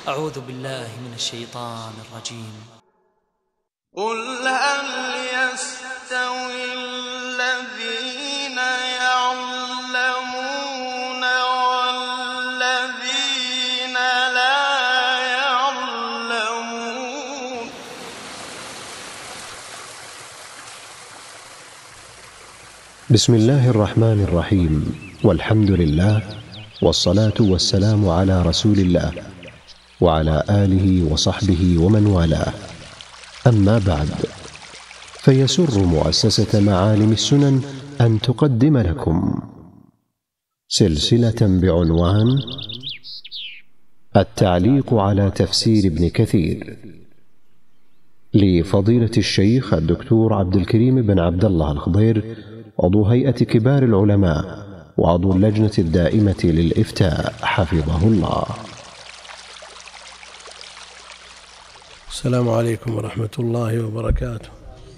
أعوذ بالله من الشيطان الرجيم. قل هل يستوي الذين يعلمون والذين لا يعلمون بسم الله الرحمن الرحيم، والحمد لله، والصلاة والسلام على رسول الله وعلى آله وصحبه ومن والاه. أما بعد، فيسر مؤسسة معالم السنن أن تقدم لكم سلسلة بعنوان التعليق على تفسير ابن كثير لفضيلة الشيخ الدكتور عبد الكريم بن عبد الله الخضير، عضو هيئة كبار العلماء وعضو اللجنة الدائمة للإفتاء، حفظه الله. السلام عليكم ورحمة الله وبركاته.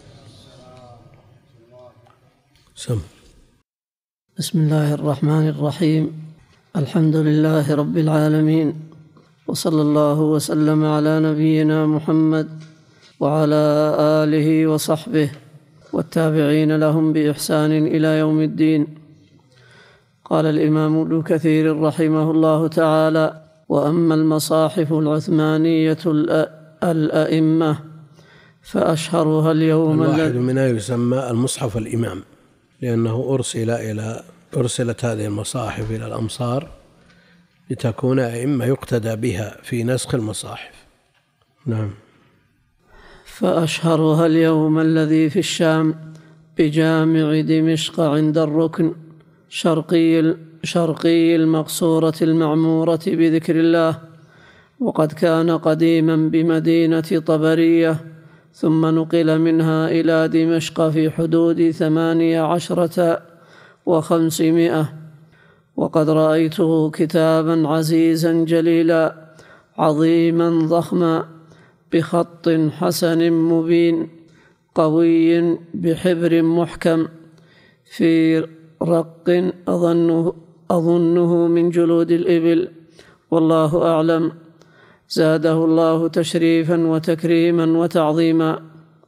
بسم الله الرحمن الرحيم. الحمد لله رب العالمين، وصلى الله وسلم على نبينا محمد وعلى آله وصحبه والتابعين لهم بإحسان إلى يوم الدين. قال الإمام ابن كثير رحمه الله تعالى: وأما المصاحف العثمانية الأئمة فأشهرها اليوم الواحد منها يسمى المصحف الإمام، لأنه أرسلت هذه المصاحف إلى الأمصار لتكون أئمة يقتدى بها في نسخ المصاحف. نعم. فأشهرها اليوم الذي في الشام بجامع دمشق عند الركن شرقي المقصورة المعمورة بذكر الله، وقد كان قديما بمدينة طبرية، ثم نقل منها إلى دمشق في حدود 18 و500. وقد رأيته كتابا عزيزا جليلا عظيما ضخما بخط حسن مبين قوي بحبر محكم في رق أظنه من جلود الإبل، والله أعلم. زاده الله تشريفا وتكريما وتعظيما.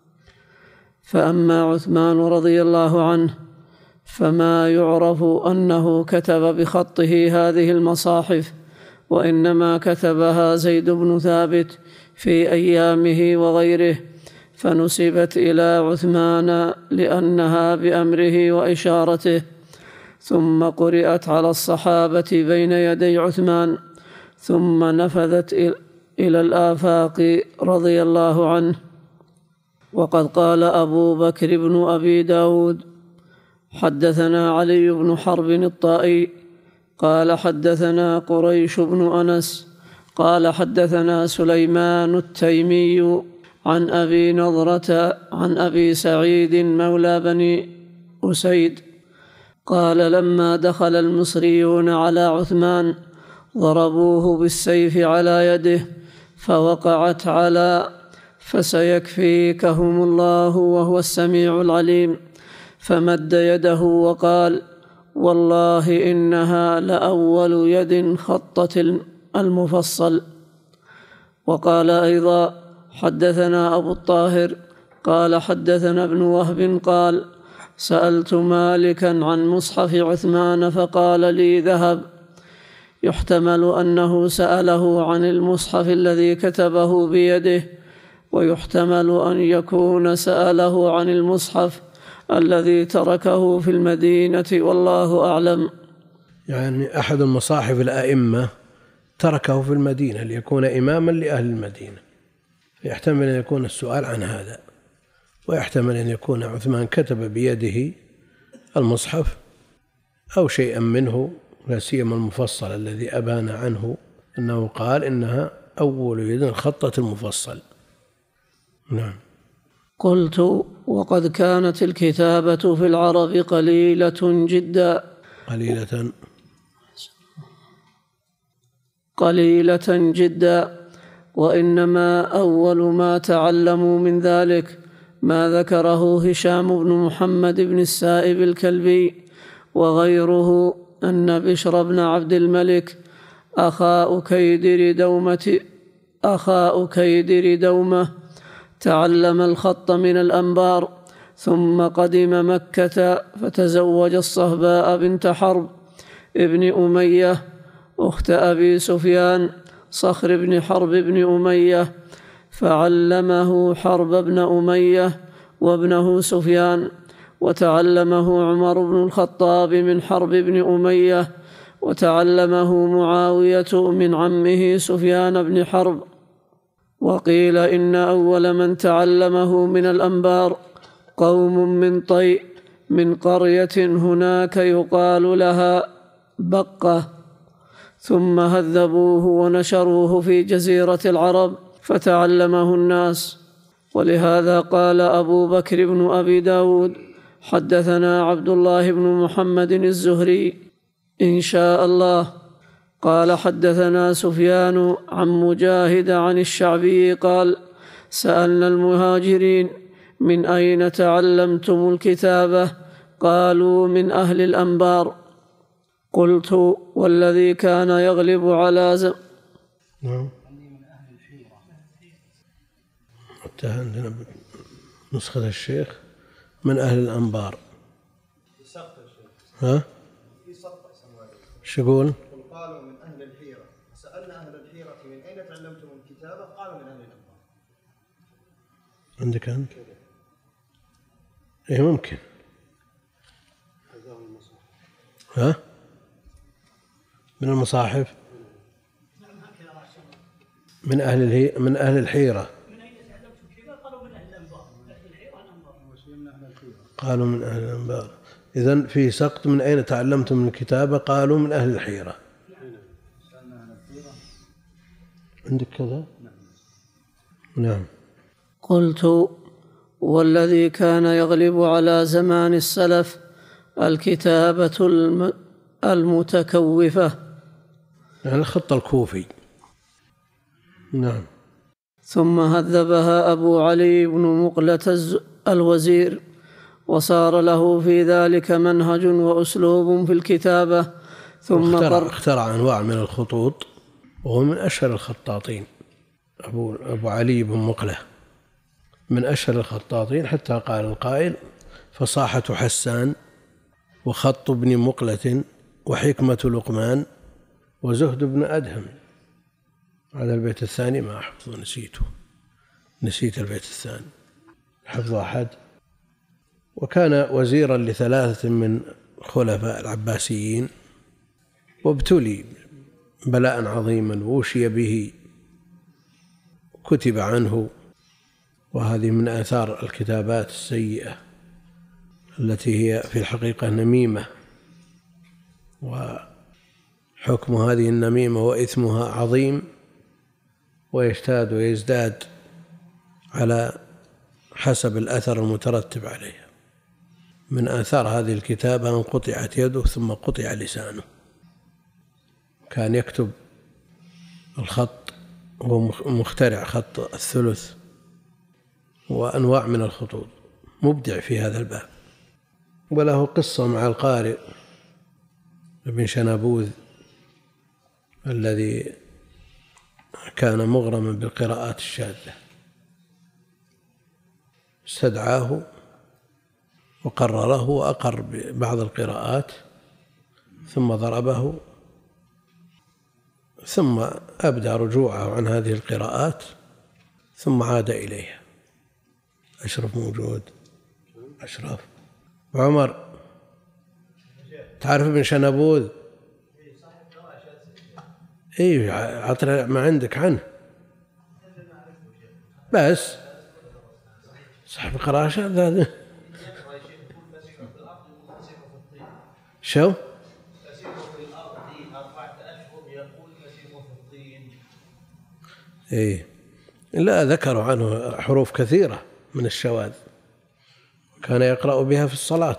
فأما عثمان رضي الله عنه فما يعرف أنه كتب بخطه هذه المصاحف، وإنما كتبها زيد بن ثابت في أيامه وغيره، فنسبت إلى عثمان لأنها بأمره وإشارته، ثم قرأت على الصحابة بين يدي عثمان، ثم نفذت إلى الآفاق رضي الله عنه. وقد قال أبو بكر بن أبي داود: حدثنا علي بن حرب الطائي قال حدثنا قريش بن أنس قال حدثنا سليمان التيمي عن أبي نضرة عن أبي سعيد مولى بني أسيد قال: لما دخل المصريون على عثمان ضربوه بالسيف على يده فوقعت على فسيكفيكهم الله وهو السميع العليم، فمد يده وقال: والله إنها لأول يد خطت المفصل. وقال أيضا: حدثنا أبو الطاهر قال حدثنا ابن وهب قال: سألت مالكا عن مصحف عثمان فقال لي: ذهب. يحتمل أنه سأله عن المصحف الذي كتبه بيده، ويحتمل أن يكون سأله عن المصحف الذي تركه في المدينة، والله أعلم. يعني أحد المصاحف الأئمة تركه في المدينة ليكون إماما لأهل المدينة، يحتمل أن يكون السؤال عن هذا، ويحتمل أن يكون عثمان كتب بيده المصحف أو شيئا منه، لا سيما المفصل الذي أبان عنه أنه قال إنها أول يد خطت المفصل. نعم. قلت: وقد كانت الكتابة في العرب قليلة جدا، وإنما أول ما تعلموا من ذلك ما ذكره هشام بن محمد بن السائب الكلبي وغيره أن بشر بن عبد الملك أخا أكيدر أخا أكيدر دومة تعلم الخط من الأنبار، ثم قدم مكة فتزوج الصهباء بنت حرب ابن أمية أخت أبي سفيان صخر بن حرب بن أمية، فعلمه حرب بن أمية وابنه سفيان، وتعلمه عمر بن الخطاب من حرب بن أمية، وتعلمه معاوية من عمه سفيان بن حرب. وقيل إن أول من تعلمه من الأنبار قوم من طيء من قرية هناك يقال لها بقة، ثم هذبوه ونشروه في جزيرة العرب فتعلمه الناس. ولهذا قال أبو بكر بن أبي داود حدثنا عبد الله بن محمد الزهري إن شاء الله قال حدثنا سفيان عن مجاهد عن الشعبي قال سألنا المهاجرين من أين تعلمتم الكتابة؟ قالوا من أهل الأنبار. قلت والذي كان يغلب على نعم. عندنا نسخة الشيخ من أهل الأنبار. ها؟ شو يقول؟ قالوا من أهل الحيرة، سألنا أهل الحيرة من أين تعلمتم الكتابة؟ قالوا من أهل الأنبار. عندك أنت؟ إيه ممكن. ها؟ من المصاحف؟ من أهل الحيرة. قالوا من أهل الأنبار. إذن في سقط من أين تعلمتم الكتابة؟ قالوا من أهل الحيرة. عندك كذا؟ نعم. قلت والذي كان يغلب على زمان السلف الكتابة المتكوفة، يعني الخط الكوفي. نعم. ثم هذبها أبو علي بن مقلة الوزير، وصار له في ذلك منهج وأسلوب في الكتابة. ثم اخترع أنواع من الخطوط، وهو من أشهر الخطاطين. أبو علي بن مقلة من أشهر الخطاطين، حتى قال القائل فصاحة حسان وخط ابن مقلة وحكمة لقمان وزهد ابن أدهم. هذا البيت الثاني ما أحفظه، نسيت البيت الثاني، حفظ أحد. وكان وزيرا لثلاثة من خلفاء العباسيين، وابتلي بلاء عظيما ووشي به، كتب عنه. وهذه من آثار الكتابات السيئة التي هي في الحقيقة نميمة، وحكم هذه النميمة وإثمها عظيم، ويشتاد ويزداد على حسب الأثر المترتب عليها. من آثار هذه الكتابة أن قطعت يده ثم قطع لسانه. كان يكتب الخط، هو مخترع خط الثلث وأنواع من الخطوط، مبدع في هذا الباب. وله قصة مع القارئ ابن شنابوذ الذي كان مغرما بالقراءات الشاذة، استدعاه وقرره وأقر ببعض القراءات، ثم ضربه، ثم أبدى رجوعه عن هذه القراءات، ثم عاد إليها. أشرف موجود، أشرف عمر، تعرف ابن شنابوذ؟ إيه، عطنا ما عندك عنه بس. صاحب قراءة هذا شو؟ إيه، لا، ذكروا عنه حروف كثيرة من الشواذ، كان يقرأ بها في الصلاة،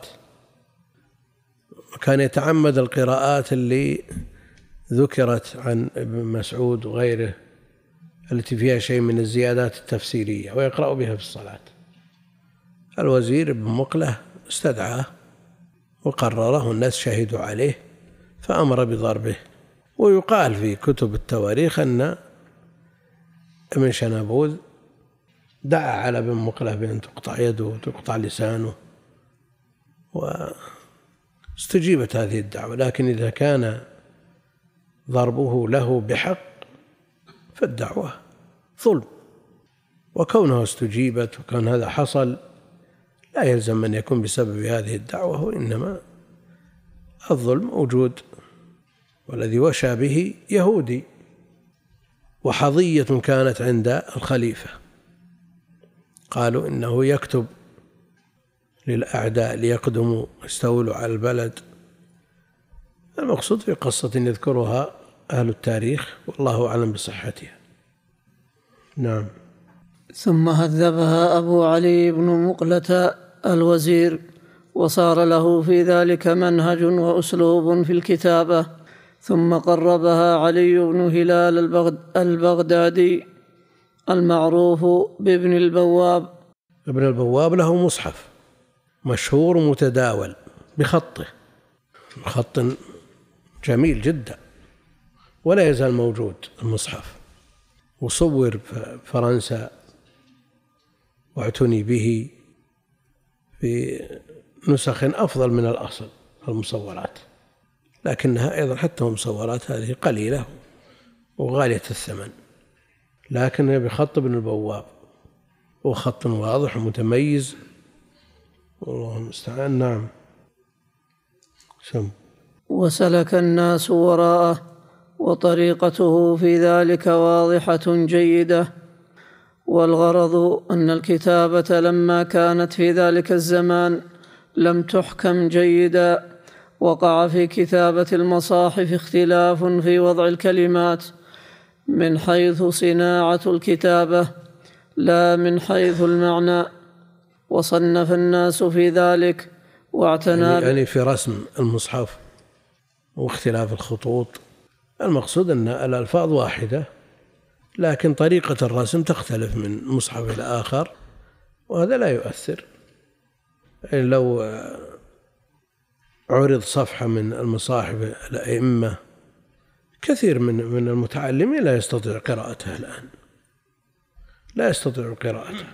وكان يتعمد القراءات اللي ذكرت عن ابن مسعود وغيره التي فيها شيء من الزيادات التفسيرية، ويقرأ بها في الصلاة. الوزير ابن مقلة استدعاه وقرره، الناس شهدوا عليه فأمر بضربه. ويقال في كتب التواريخ أن ابن شنابوذ دعا على بن مقلة بأن تقطع يده وتقطع لسانه، واستجيبت هذه الدعوة. لكن إذا كان ضربه له بحق فالدعوة ظلم، وكونها استجيبت وكون هذا حصل لا يلزم أن يكون بسبب هذه الدعوة، وإنما الظلم موجود. والذي وشى به يهودي، وحظية كانت عند الخليفة، قالوا إنه يكتب للأعداء ليقدموا يستولوا على البلد. المقصود في قصة يذكرها أهل التاريخ والله أعلم بصحتها. نعم. ثم هذبها أبو علي بن مقلة الوزير، وصار له في ذلك منهج وأسلوب في الكتابة. ثم قربها علي بن هلال البغدادي المعروف بابن البواب. ابن البواب له مصحف مشهور متداول بخطه، خط جميل جدا، ولا يزال موجود المصحف، وصور في فرنسا واعتني به في نسخ أفضل من الأصل المصورات، لكنها أيضا حتى المصورات هذه قليلة وغالية الثمن، لكنها بخط ابن البواب، وخط واضح ومتميز، والله المستعان. نعم. وسلك الناس وراءه، وطريقته في ذلك واضحة جيدة. والغرض أن الكتابة لما كانت في ذلك الزمان لم تحكم جيدا، وقع في كتابة المصاحف اختلاف في وضع الكلمات من حيث صناعة الكتابة لا من حيث المعنى، وصنف الناس في ذلك واعتنى يعني في رسم المصحف واختلاف الخطوط. المقصود أن الألفاظ واحدة، لكن طريقة الرسم تختلف من مصحف إلى آخر، وهذا لا يؤثر. يعني لو عرض صفحة من المصاحف الأئمة، كثير من المتعلمين لا يستطيع قراءتها الآن، لا يستطيع قراءتها.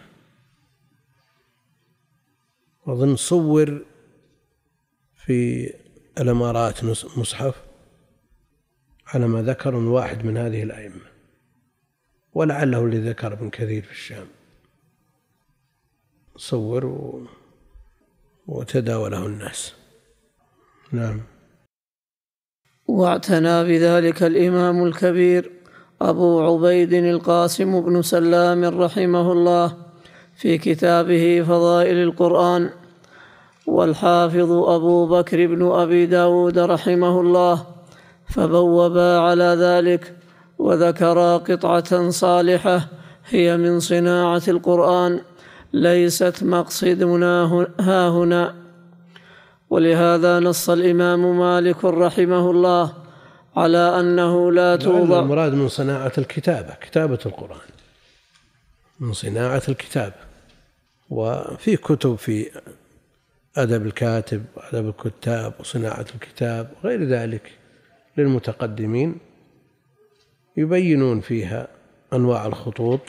أظن صور في الإمارات مصحف على ما ذكر واحد من هذه الأئمة، ولعله اللي ذكر ابن كثير في الشام، صور وتداوله الناس. نعم. واعتنى بذلك الإمام الكبير أبو عبيد القاسم بن سلام رحمه الله في كتابه فضائل القرآن، والحافظ أبو بكر بن أبي داود رحمه الله، فبوبا على ذلك وذكرا قطعة صالحة هي من صناعة القرآن ليست مقصدنا ها هنا. ولهذا نص الإمام مالك رحمه الله على أنه لا توضع. المراد من صناعة الكتابة، كتابة القرآن، من صناعة الكتابة. وفي كتب في أدب الكاتب وأدب الكتاب وصناعة الكتاب وغير ذلك للمتقدمين، يبينون فيها أنواع الخطوط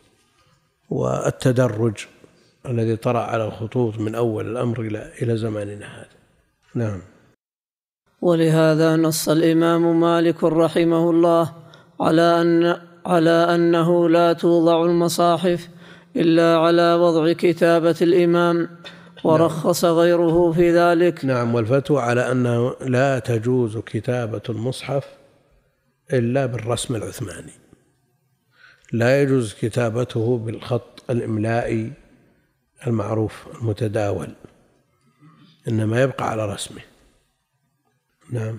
والتدرج الذي طرأ على الخطوط من أول الأمر إلى زماننا هذا. نعم. ولهذا نص الإمام مالك رحمه الله على أنه لا توضع المصاحف إلا على وضع كتابة الإمام، ورخص غيره في ذلك. نعم. والفتوى على أنه لا تجوز كتابة المصحف إلا بالرسم العثماني، لا يجوز كتابته بالخط الإملائي المعروف المتداول، إنما يبقى على رسمه. نعم.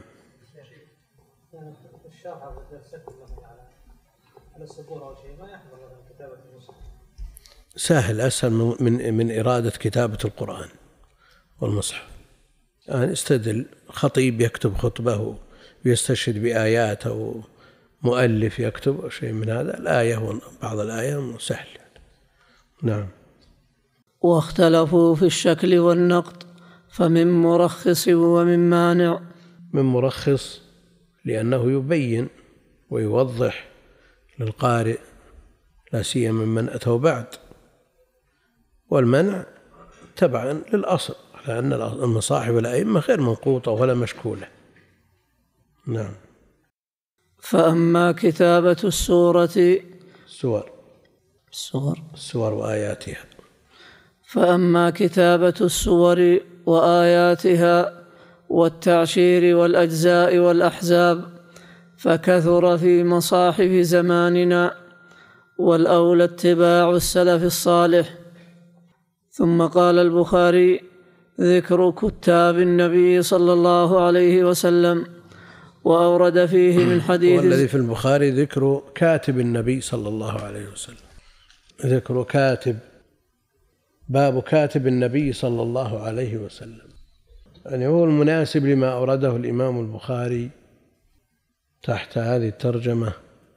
سهل، أسهل من إرادة كتابة القرآن والمصحف. يعني استدل خطيب يكتب خطبه ويستشهد بآيات، أو مؤلف يكتب شيء من هذا، الآية وبعض الآية سهل. نعم. واختلفوا في الشكل والنقط، فمن مرخص ومن مانع. من مرخص لأنه يبين ويوضح للقارئ لا سيما من أتوا بعد، والمنع تبعا للأصل، لأن المصاحف الأئمة غير منقوطة ولا مشكولة. نعم. فأما كتابة السور وآياتها. فأما كتابة السور وآياتها والتعشير والأجزاء والأحزاب فكثر في مصاحف زماننا، والأولى اتباع السلف الصالح. ثم قال البخاري: ذكر كتاب النبي صلى الله عليه وسلم، وأورد فيه من حديث والذي في البخاري ذكر كاتب النبي صلى الله عليه وسلم، ذكر كاتب، باب كاتب النبي صلى الله عليه وسلم، يعني هو المناسب لما أورده الإمام البخاري تحت هذه الترجمة،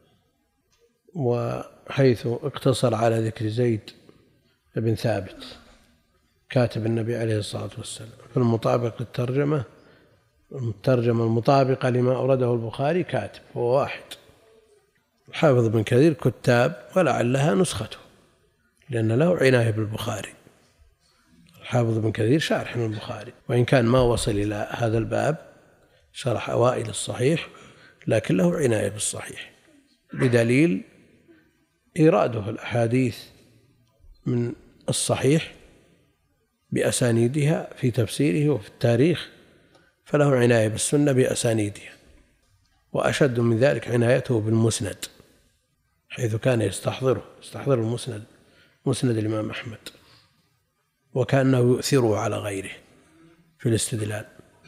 وحيث اقتصر على ذكر زيد بن ثابت كاتب النبي عليه الصلاة والسلام. فالمطابق للترجمة، الترجمة المطابقة لما أورده البخاري كاتب هو واحد. الحافظ بن كثير كتاب ولعلها نسخته، لأن له عناية بالبخاري. الحافظ بن كثير شارح من البخاري، وإن كان ما وصل إلى هذا الباب، شرح أوائل الصحيح، لكن له عناية بالصحيح، بدليل إيراده الأحاديث من الصحيح بأسانيدها في تفسيره وفي التاريخ، فله عناية بالسنة بأسانيدها. وأشد من ذلك عنايته بالمسند، حيث كان يستحضر المسند، مسند الإمام أحمد، وكأنه يؤثره على غيره في الاستدلال.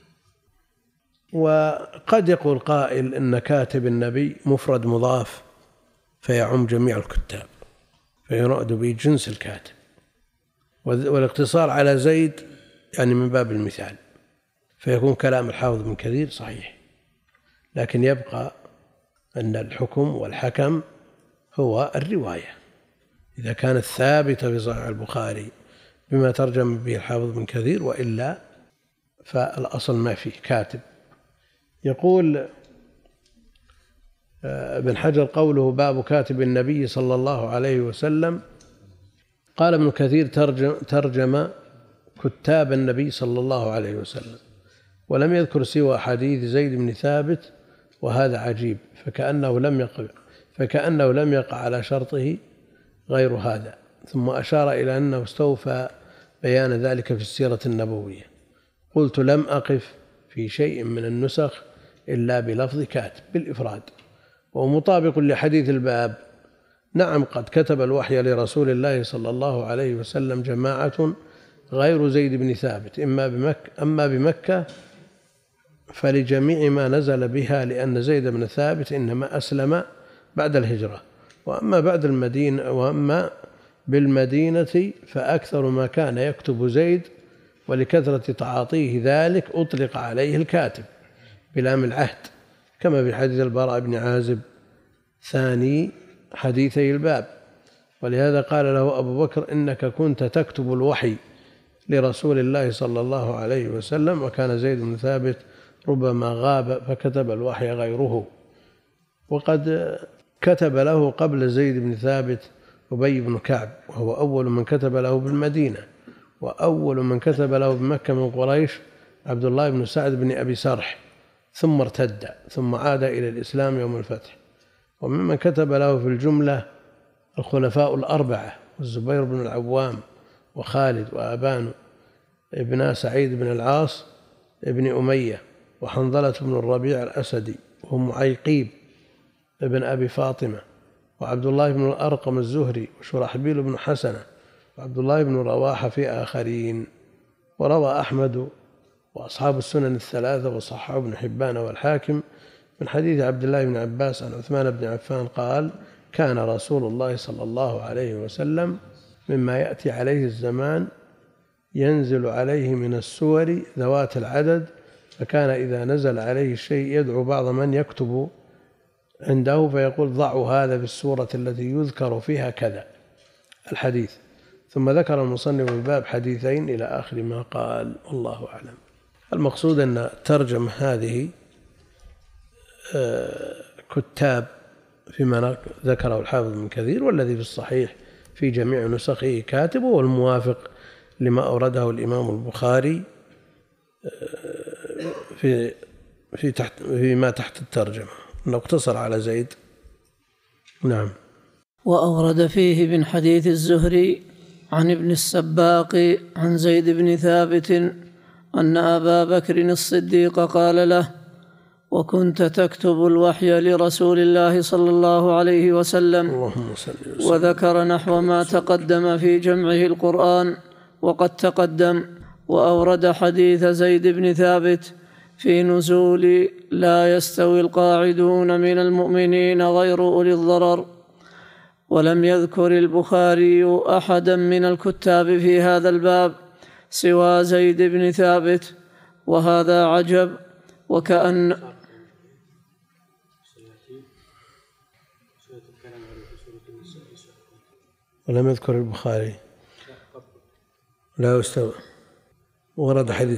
وقد يقول قائل إن كاتب النبي مفرد مضاف فيعم جميع الكتاب، فيراد به جنس الكاتب، والاقتصار على زيد يعني من باب المثال، فيكون كلام الحافظ بن كثير صحيح. لكن يبقى أن الحكم والحكم هو الرواية، إذا كانت ثابتة في صحيح البخاري بما ترجم به الحافظ بن كثير، وإلا فالأصل ما فيه كاتب. يقول ابن حجر قوله باب كاتب النبي صلى الله عليه وسلم، قال ابن كثير ترجم كتاب النبي صلى الله عليه وسلم، ولم يذكر سوى حديث زيد بن ثابت، وهذا عجيب، فكأنه لم يقع على شرطه غير هذا. ثم أشار إلى أنه استوفى بيان ذلك في السيرة النبوية. قلت لم أقف في شيء من النسخ إلا بلفظ كاتب بالإفراد، ومطابق لحديث الباب. نعم، قد كتب الوحي لرسول الله صلى الله عليه وسلم جماعة غير زيد بن ثابت، أما بمكة فلجميع ما نزل بها، لأن زيد بن ثابت إنما أسلم بعد الهجرة، وأما بالمدينة فأكثر ما كان يكتب زيد، ولكثرة تعاطيه ذلك أطلق عليه الكاتب بلام العهد، كما في حديث البراء بن عازب ثاني حديثي الباب. ولهذا قال له أبو بكر: إنك كنت تكتب الوحي لرسول الله صلى الله عليه وسلم، وكان زيد بن ثابت ربما غاب فكتب الوحي غيره. وقد كتب له قبل زيد بن ثابت أبي بن كعب، وهو أول من كتب له بالمدينة، وأول من كتب له بمكة من قريش عبد الله بن سعد بن أبي سرح، ثم ارتد ثم عاد إلى الإسلام يوم الفتح. وممن كتب له في الجملة الخلفاء الأربعة: الزبير بن العوام، وخالد، وأبان ابن سعيد بن العاص ابن أمية، وحنظلة بن الربيع الأسدي، وهم عيقيب ابن أبي فاطمة، وعبد الله بن الأرقم الزهري، وشرحبيل بن حسنة، وعبد الله بن رواحة في آخرين. وروى أحمد وأصحاب السنن الثلاثة وصححه ابن حبان والحاكم من حديث عبد الله بن عباس عن عثمان بن عفان قال: كان رسول الله صلى الله عليه وسلم مما يأتي عليه الزمان ينزل عليه من السور ذوات العدد، فكان إذا نزل عليه الشيء يدعو بعض من يكتب عنده فيقول: ضعوا هذا في السورة التي يذكر فيها كذا الحديث. ثم ذكر المصنف الباب حديثين إلى آخر ما قال، والله أعلم. المقصود أن ترجم هذه كتاب فيما ذكره الحافظ ابن كثير، والذي في الصحيح في جميع نسخه كاتبه، والموافق لما أورده الإمام البخاري فيما تحت الترجمة، أنه اقتصر على زيد. نعم. وأورد فيه من حديث الزهري عن ابن السباق عن زيد بن ثابت أن أبا بكر الصديق قال له: وكنت تكتب الوحي لرسول الله صلى الله عليه وسلم، وذكر نحو ما تقدم في جمعه القرآن وقد تقدم. وأورد حديث زيد بن ثابت في نزول لا يستوي القاعدون من المؤمنين غير أولي الضرر. ولم يذكر البخاري أحدا من الكتاب في هذا الباب سوى زيد بن ثابت، وهذا عجب. وكأن ولم يذكر البخاري لا يستوي، ورد حديث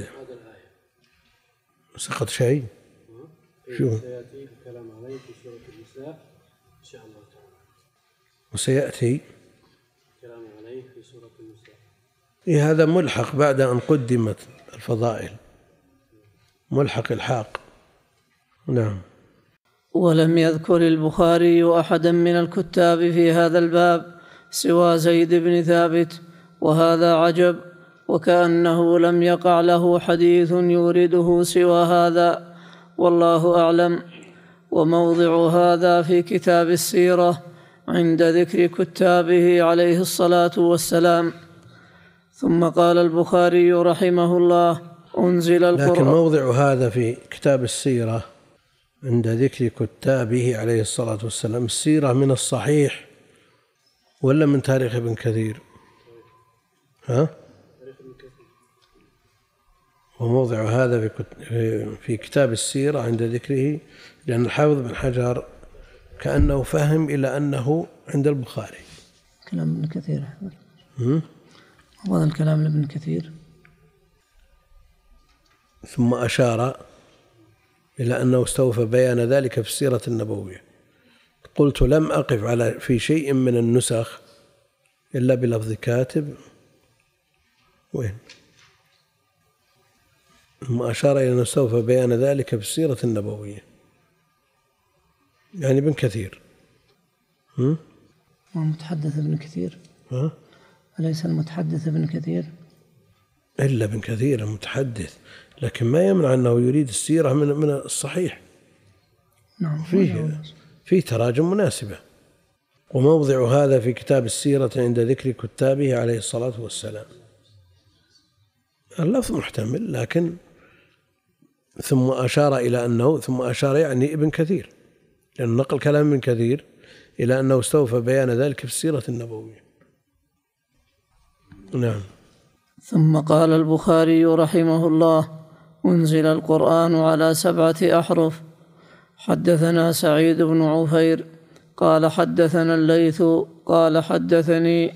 سقط شيء. شو سيأتي الكلام عليه في سورة النساء إن شاء الله تعالى، وسيأتي الكلام عليه في سورة النساء. هذا ملحق بعد أن قدمت الفضائل، ملحق الحاق. نعم. ولم يذكر البخاري أحدا من الكتاب في هذا الباب سوى زيد بن ثابت، وهذا عجب. وكأنه لم يقع له حديث يورده سوى هذا، والله أعلم. وموضع هذا في كتاب السيرة عند ذكر كتابه عليه الصلاة والسلام. ثم قال البخاري رحمه الله: أنزل القرآن. لكن موضع هذا في كتاب السيرة عند ذكر كتابه عليه الصلاة والسلام، السيرة من الصحيح ولا من تاريخ ابن كثير؟ وموضع هذا في كتاب السيرة عند ذكره، لأن الحافظ بن حجر كأنه فهم إلى أنه عند البخاري. كلام ابن كثير. هذا الكلام لابن كثير. ثم أشار إلى أنه استوفى بيان ذلك في السيرة النبوية. قلت لم أقف في شيء من النسخ إلا بلفظ كاتب. وين؟ ثم أشار إلى أنه استوفى بيان ذلك في السيرة النبوية، يعني ابن كثير. متحدث ابن كثير. أليس المتحدث ابن كثير؟ إلا ابن كثير المتحدث، لكن ما يمنع أنه يريد السيرة من الصحيح. نعم. فيه تراجم مناسبة. وموضع هذا في كتاب السيرة عند ذكر كتابه عليه الصلاة والسلام. اللفظ محتمل، لكن ثم أشار إلى أنه، ثم أشار يعني ابن كثير، لأن نقل كلام ابن كثير إلى أنه استوفى بيان ذلك في السيرة النبوية. نعم. ثم قال البخاري رحمه الله: أنزل القرآن على 7 أحرف. حدثنا سعيد بن عفير قال حدثنا الليث قال حدثني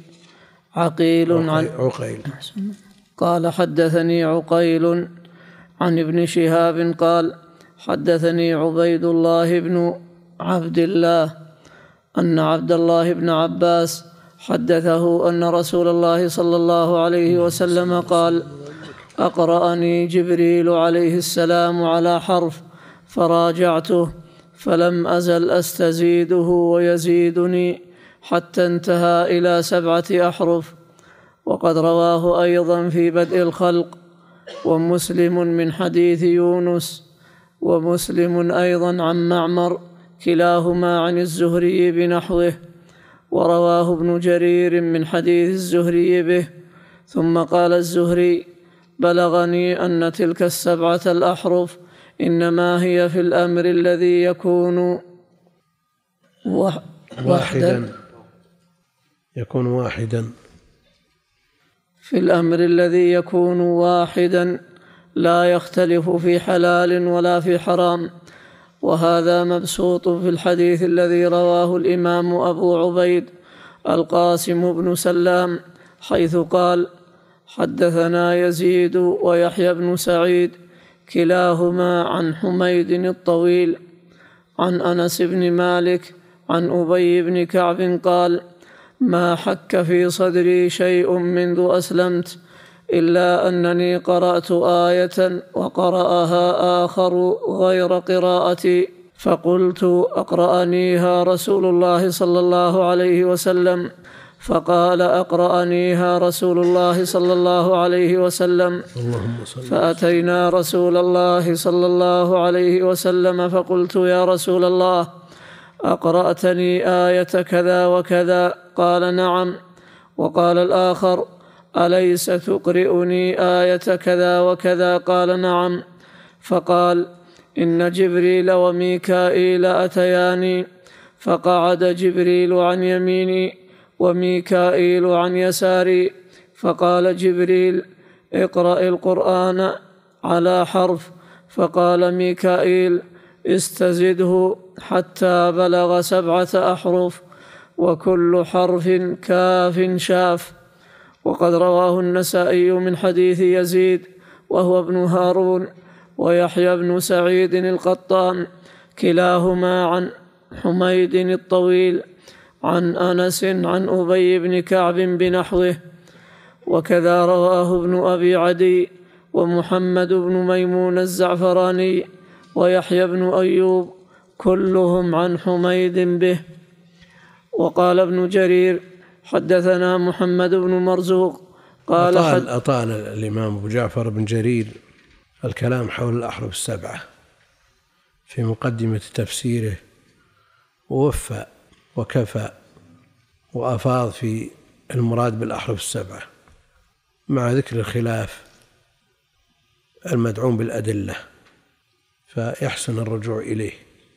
عقيل عن ابن شهاب قال حدثني عبيد الله بن عبد الله أن عبد الله بن عباس حدثه أن رسول الله صلى الله عليه وسلم قال: أقرأني جبريل عليه السلام على حرف فراجعته فلم أزل أستزيده ويزيدني حتى انتهى إلى 7 أحرف. وقد رواه أيضا في بدء الخلق ومسلم من حديث يونس، ومسلم أيضا عن معمر، كلاهما عن الزهري بنحوه، ورواه ابن جرير من حديث الزهري به. ثم قال الزهري: بلغني أن تلك 7 الأحرف إنما هي في الأمر الذي يكون واحدا في الأمر الذي يكون واحدا لا يختلف في حلال ولا في حرام. وهذا مبسوط في الحديث الذي رواه الإمام أبو عبيد القاسم بن سلام، حيث قال: حدثنا يزيد ويحيى بن سعيد كلاهما عن حميد الطويل عن أنس بن مالك عن أبي بن كعب قال: ما حك في صدري شيء منذ أسلمت إلا أنني قرأت آية وقرأها آخر غير قراءتي، فقلت: أقرأنيها رسول الله صلى الله عليه وسلم؟ فقال: أقرأنيها رسول الله صلى الله عليه وسلم. فأتينا رسول الله صلى الله عليه وسلم فقلت: يا رسول الله، أقرأتني آية كذا وكذا؟ قال: نعم. وقال الآخر: أليس تقرئني آية كذا وكذا؟ قال: نعم. فقال: إن جبريل وميكائيل أتياني، فقعد جبريل عن يميني وميكائيل عن يساري، فقال جبريل: اقرأ القرآن على حرف، فقال ميكائيل: استزده حتى بلغ 7 أحرف، وكل حرف كاف شاف. وقد رواه النسائي من حديث يزيد وهو ابن هارون ويحيى بن سعيد القطان، كلاهما عن حميد الطويل عن أنس عن أبي بن كعب بنحوه. وكذا رواه ابن أبي عدي ومحمد بن ميمون الزعفراني ويحيى بن أيوب، كلهم عن حميد به. وقال ابن جرير: حدثنا محمد بن مرزوق قال أطال الإمام أبو جعفر بن جرير الكلام حول الأحرف السبعة في مقدمة تفسيره، ووفى وكفى وأفاض في المراد بالأحرف السبعة مع ذكر الخلاف المدعوم بالأدلة، فيحسن الرجوع إليه.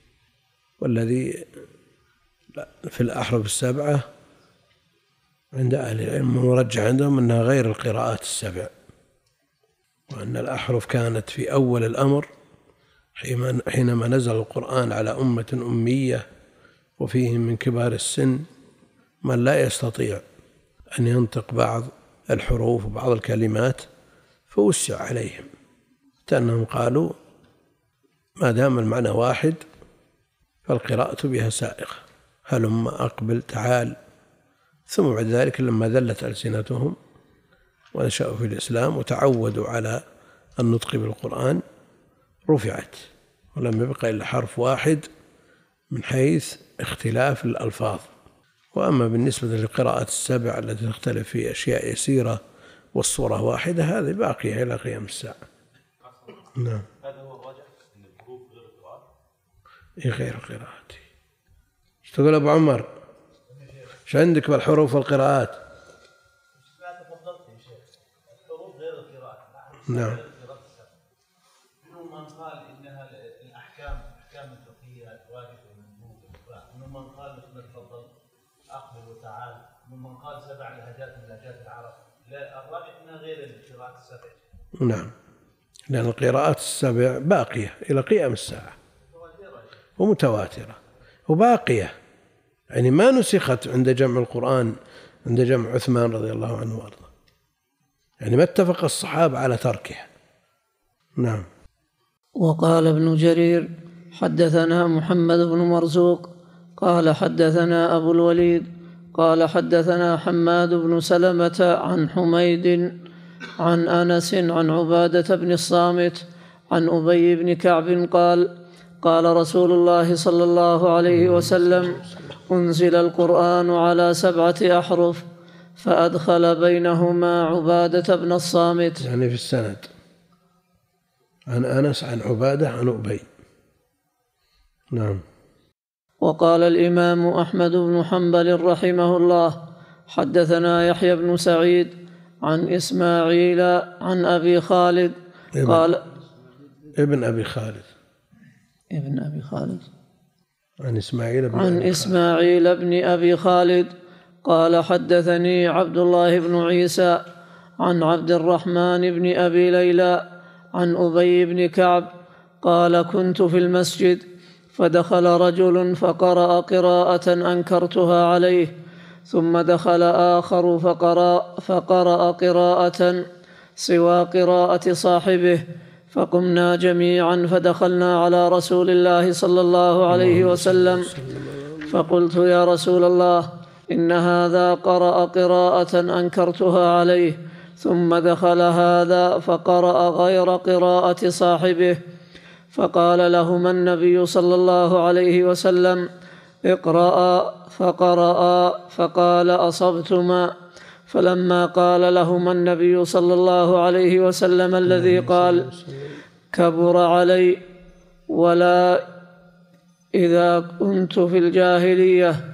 والذي في الأحرف السبعة عند أهل العلم مرجح عندهم أنها غير القراءات السبع، وأن الأحرف كانت في أول الأمر حينما نزل القرآن على أمة أمية وفيهم من كبار السن من لا يستطيع أن ينطق بعض الحروف وبعض الكلمات، فوسع عليهم حتى أنهم قالوا: ما دام المعنى واحد فالقراءة بها سائغة، هلم أقبل تعال. ثم بعد ذلك لما ذلت ألسنتهم ونشأوا في الإسلام وتعودوا على النطق بالقرآن رفعت، ولم يبقى إلا حرف واحد من حيث اختلاف الألفاظ. وأما بالنسبة للقراءات السبع التي تختلف في أشياء يسيرة والصورة واحدة، هذه باقية إلى قيام الساعة. نعم. هذا هو الراجح أن الحروف غير القراءات؟ غير قراءتي. ايش تقول أبو عمر؟ ايش عندك بالحروف والقراءات؟ ما تفضلت يا شيخ، الحروف غير القراءات. نعم. منهم من قال إنها الأحكام الفقهية واجبة ومندوبة، منهم من قال مثل ما تفضل أقبل وتعال، منهم من قال 7 لهجات من لهجات العرب. لا، الراجح أنها غير القراءات السبع. نعم، لأن القراءات السبع باقية إلى قيام الساعة ومتواترة وباقية، يعني ما نسخت عند جمع القرآن عند جمع عثمان رضي الله عنه وارضاه، يعني ما اتفق الصحابة على تركها. نعم. وقال ابن جرير: حدثنا محمد بن مرزوق قال حدثنا أبو الوليد قال حدثنا حماد بن سلمة عن حميد عن أنس عن عبادة بن الصامت عن أبي بن كعب قال: قال رسول الله صلى الله عليه وسلم: أنزل القرآن على 7 أحرف، فأدخل بينهما عبادة بن الصامت. يعني في السند عن أنس عن عبادة عن أبي. نعم. وقال الإمام أحمد بن حنبل رحمه الله: حدثنا يحيى بن سعيد عن إسماعيل عن أبي خالد قال ابن أبي خالد عن إسماعيل بن أبي خالد قال: حدثني عبد الله بن عيسى عن عبد الرحمن بن أبي ليلى عن أبي بن كعب قال: كنت في المسجد فدخل رجل فقرأ قراءة أنكرتها عليه، ثم دخل آخر فقرأ قراءة سوى قراءة صاحبه، فقمنا جميعا فدخلنا على رسول الله صلى الله عليه وسلم فقلت يا رسول الله إن هذا قرأ قراءة أنكرتها عليه، ثم دخل هذا فقرأ غير قراءة صاحبه، فقال لهما النبي صلى الله عليه وسلم اقرأ، فقرأ فقال أصبتما. فلما قال لهما النبي صلى الله عليه وسلم الذي قال كبر علي ولا إذا كنت في الجاهلية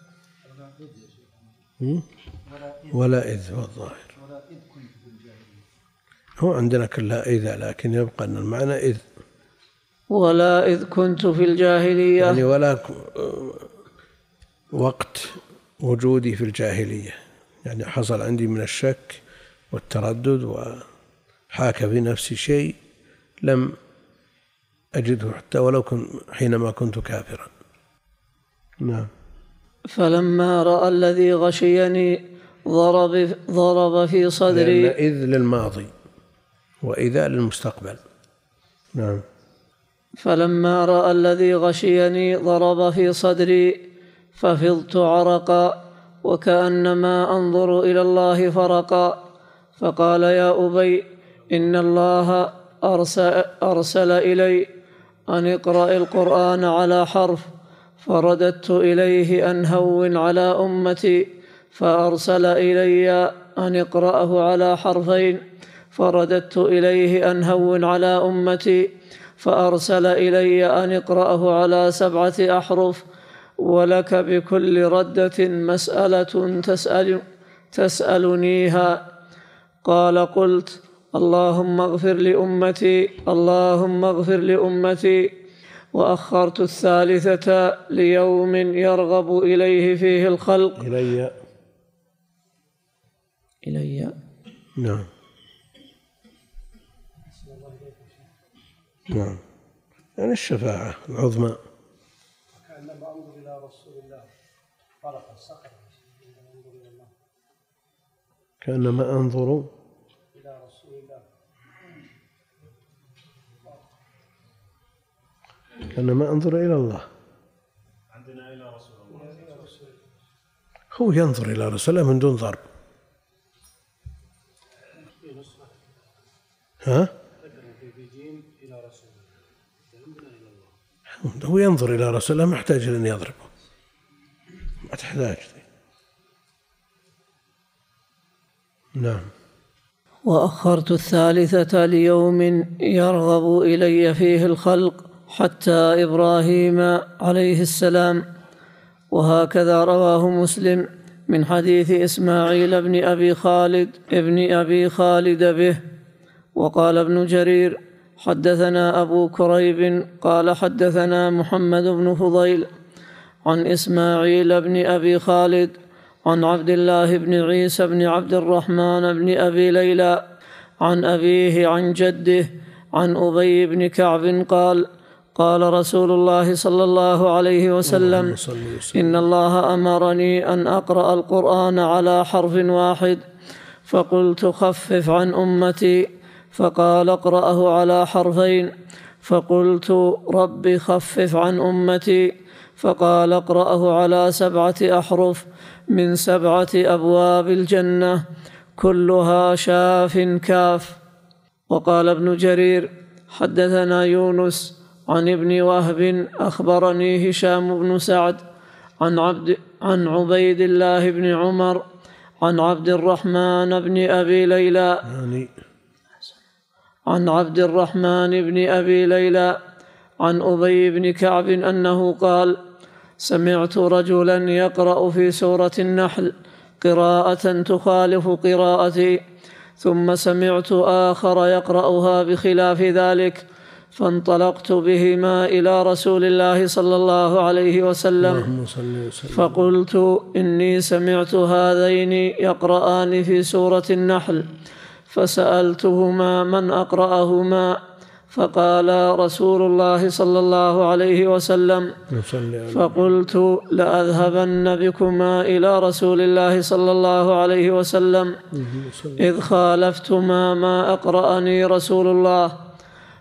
ولا إذ هو الظاهر، هو عندنا كلها إذا، لكن يبقى أن المعنى إذ، ولا إذ كنت في الجاهلية، يعني ولا وقت وجودي في الجاهلية، يعني حصل عندي من الشك والتردد وحاك في نفسي شيء لم أجده حتى ولو حينما كنت كافرا. نعم. فلما رأى الذي غشيني ضرب في صدري، لأن إذ للماضي وإذا للمستقبل. نعم. فلما رأى الذي غشيني ضرب في صدري ففضت عرقا وكأنما أنظر إلى الله فرقا، فقال يا أبي إن الله أرسل إلي أن اقرأ القرآن على حرف، فرددت إليه أن هون على أمتي، فأرسل إلي أن اقرأه على حرفين، فرددت إليه أن هون على أمتي، فأرسل إلي أن اقرأه على 7 أحرف، ولك بكل ردة مسألة تسألنيها. قال قلت اللهم اغفر لأمتي، اللهم اغفر لأمتي. وأخرت 3 ليوم يرغب إليه فيه الخلق. إلي. نعم. نعم، يعني الشفاعة العظمى. كأنما أنظر إلى رسول الله فرق الصقر، كأنما أنظر إلى رسول الله، كأنما أنظر إلى الله. عندنا إلى رسول الله، هو ينظر إلى رسول الله من دون ضرب. ها؟ هو ينظر إلى رسول الله، ما يحتاج أن يضربه، ما تحتاج. نعم. وأخرت 3 ليوم يرغب إلي فيه الخلق حتى إبراهيم عليه السلام. وهكذا رواه مسلم من حديث إسماعيل بن أبي خالد به. وقال ابن جرير حدثنا أبو كريب قال حدثنا محمد بن فضيل عن إسماعيل بن أبي خالد عن عبد الله بن عيسى بن عبد الرحمن بن أبي ليلى عن أبيه عن جده عن أبي بن كعب قال قال رسول الله صلى الله عليه وسلم إن الله أمرني أن أقرأ القرآن على حرف واحد، فقلت خفف عن أمتي، فقال اقرأه على حرفين، فقلت رب خفف عن أمتي، فقال اقرأه على 7 أحرف من 7 أبواب الجنة كلها شاف كاف. وقال ابن جرير حدثنا يونس عن ابن وهب أخبرني هشام بن سعد عن عبيد الله بن عمر عن عبد الرحمن بن أبي ليلى عن أبي بن كعب أنه قال سمعت رجلا يقرأ في سورة النحل قراءة تخالف قراءتي، ثم سمعت آخر يقرأها بخلاف ذلك، فانطلقت بهما إلى رسول الله صلى الله عليه وسلم فقلت إني سمعت هذين يقرآن في سورة النحل، فسألتهما من أقرأهما، فقال رسول الله صلى الله عليه وسلم، فقلت لأذهبن بكما إلى رسول الله صلى الله عليه وسلم إذ خالفتما ما أقرأني رسول الله.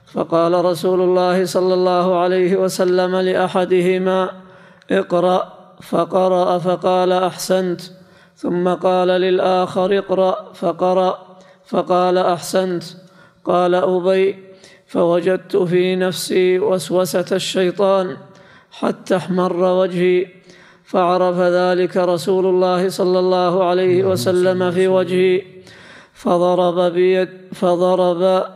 فقال رسول الله صلى الله عليه وسلم لأحدهما اقرأ فقرأ فقال أحسنت، ثم قال للآخر اقرأ فقرأ فقال أحسنت. قال أبي: فوجدت في نفسي وسوسة الشيطان حتى احمر وجهي، فعرف ذلك رسول الله صلى الله عليه وسلم في وجهي، فضرب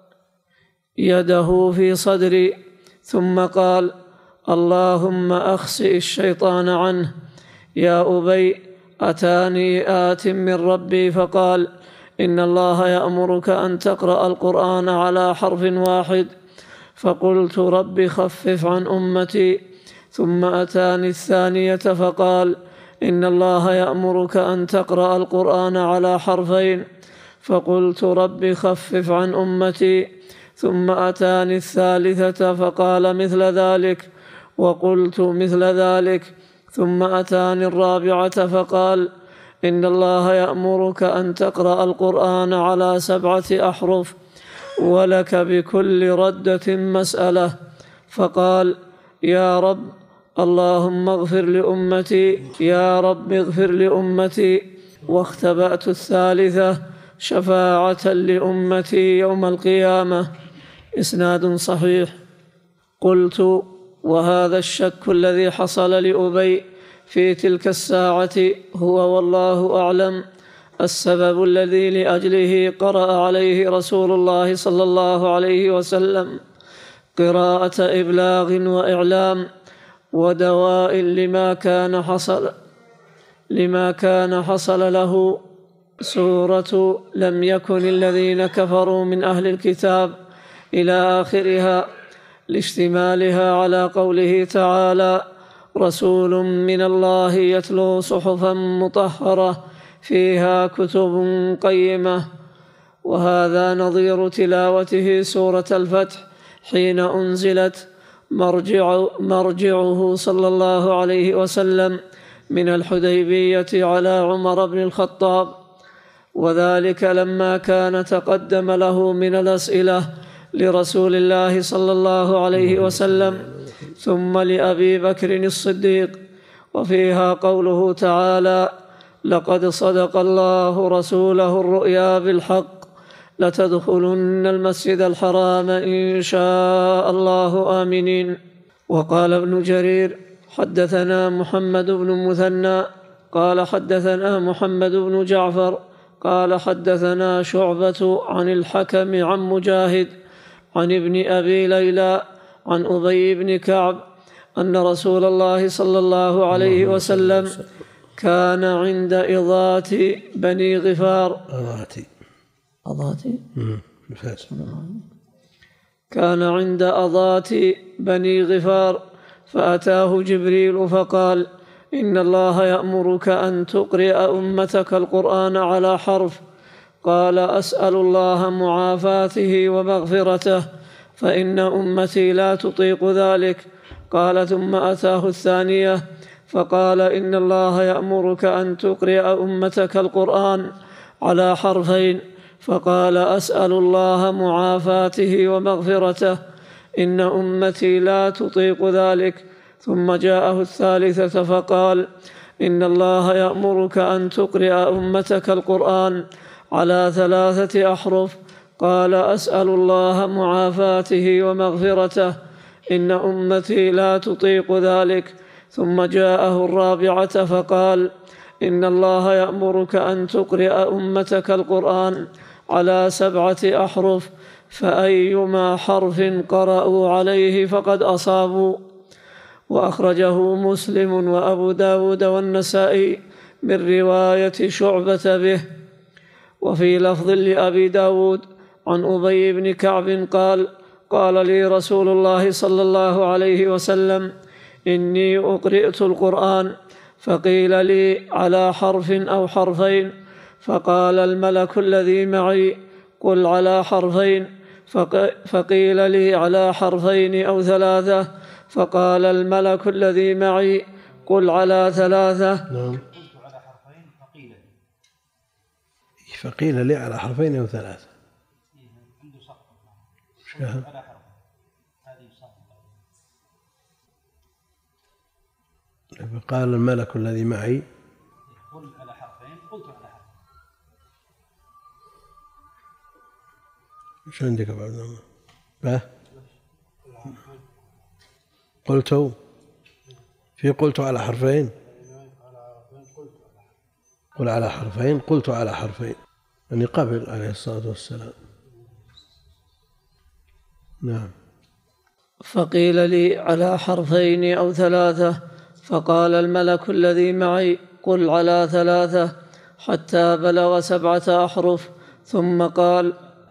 يده في صدري، ثم قال: اللهم أخسئ الشيطان عنه. يا أبي، أتاني آت من ربي فقال: إن الله يأمرك أن تقرأ القرآن على حرف واحد. فقلت: رب خفف عن أمتي. ثم أتاني الثانية فقال: إن الله يأمرك أن تقرأ القرآن على حرفين. فقلت: رب خفف عن أمتي. ثم أتاني الثالثة فقال مثل ذلك، وقلت مثل ذلك. ثم أتاني الرابعة فقال: إن الله يأمرك أن تقرأ القرآن على 7 أحرف، ولك بكل ردة مسألة. فقال: يا رب، اللهم اغفر لأمتي، يا رب اغفر لأمتي. واختبأت الثالثة: شفاعة لأمتي يوم القيامة. إسناد صحيح. قلت: وهذا الشك الذي حصل لأبي في تلك الساعة هو والله أعلم السبب الذي لأجله قرأ عليه رسول الله صلى الله عليه وسلم قراءة إبلاغ وإعلام ودواء لما كان حصل له. سورة لم يكن الذين كفروا من أهل الكتاب إلى آخرها، لاشتمالها على قوله تعالى: رسول من الله يتلو صحفا مطهرة فيها كتب قيمة. وهذا نظير تلاوته سورة الفتح حين أنزلت، مرجعه صلى الله عليه وسلم من الحديبية على عمر بن الخطاب، وذلك لما كان تقدم له من الأسئلة لرسول الله صلى الله عليه وسلم ثم لأبي بكر الصديق، وفيها قوله تعالى: لقد صدق الله رسوله الرؤيا بالحق لتدخلن المسجد الحرام إن شاء الله آمنين. وقال ابن جرير: حدثنا محمد بن مثنى قال حدثنا محمد بن جعفر قال حدثنا شعبة عن الحكم عن مجاهد عن ابن أبي ليلى عن أبي بن كعب أن رسول الله صلى الله عليه وسلم كان عند إضات بني غفار كان عند أضات بني غفار، فأتاه جبريل فقال: إن الله يأمرك أن تقرئ أمتك القرآن على حرف. قال: أسأل الله معافاته ومغفرته، فإن أمتي لا تطيق ذلك. قال: ثم أتاه الثانية فقال: إن الله يأمرك أن تقرئ أمتك القرآن على حرفين. فقال: أسأل الله معافاته ومغفرته، إن أمتي لا تطيق ذلك. ثم جاءه الثالثة فقال: إن الله يأمرك أن تقرئ أمتك القرآن على 3 أحرف. قال: أسأل الله معافاته ومغفرته، إن أمتي لا تطيق ذلك. ثم جاءه الرابعة فقال: إن الله يأمرك أن تقرئ أمتك القرآن على 7 أحرف، فأيما حرف قرأوا عليه فقد أصابوا. وأخرجه مسلم وأبو داود والنسائي من رواية شعبة به. وفي لفظ لأبي داود عن أبي بن كعب قال: قال لي رسول الله صلى الله عليه وسلم: إني أقرئت القرآن، فقيل لي: على حرف أو حرفين؟ فقال الملك الذي معي: قل على حرفين. فقيل لي: على حرفين أو 3؟ فقال الملك الذي معي: قل على 3. فقيل لي: على حرفين أو 3. قال الملك الذي معي قل على حرفين قلت على حرف. ايش عندك بعد ما قلت في قلت على حرفين قل على حرفين قلت على حرفين يعني قبل عليه الصلاة والسلام. نعم. فقيل لي على حرفين أو ثلاثة، فقال الملك الذي معي قل على ثلاثة حتى بلغ 7 أحرف، ثم قال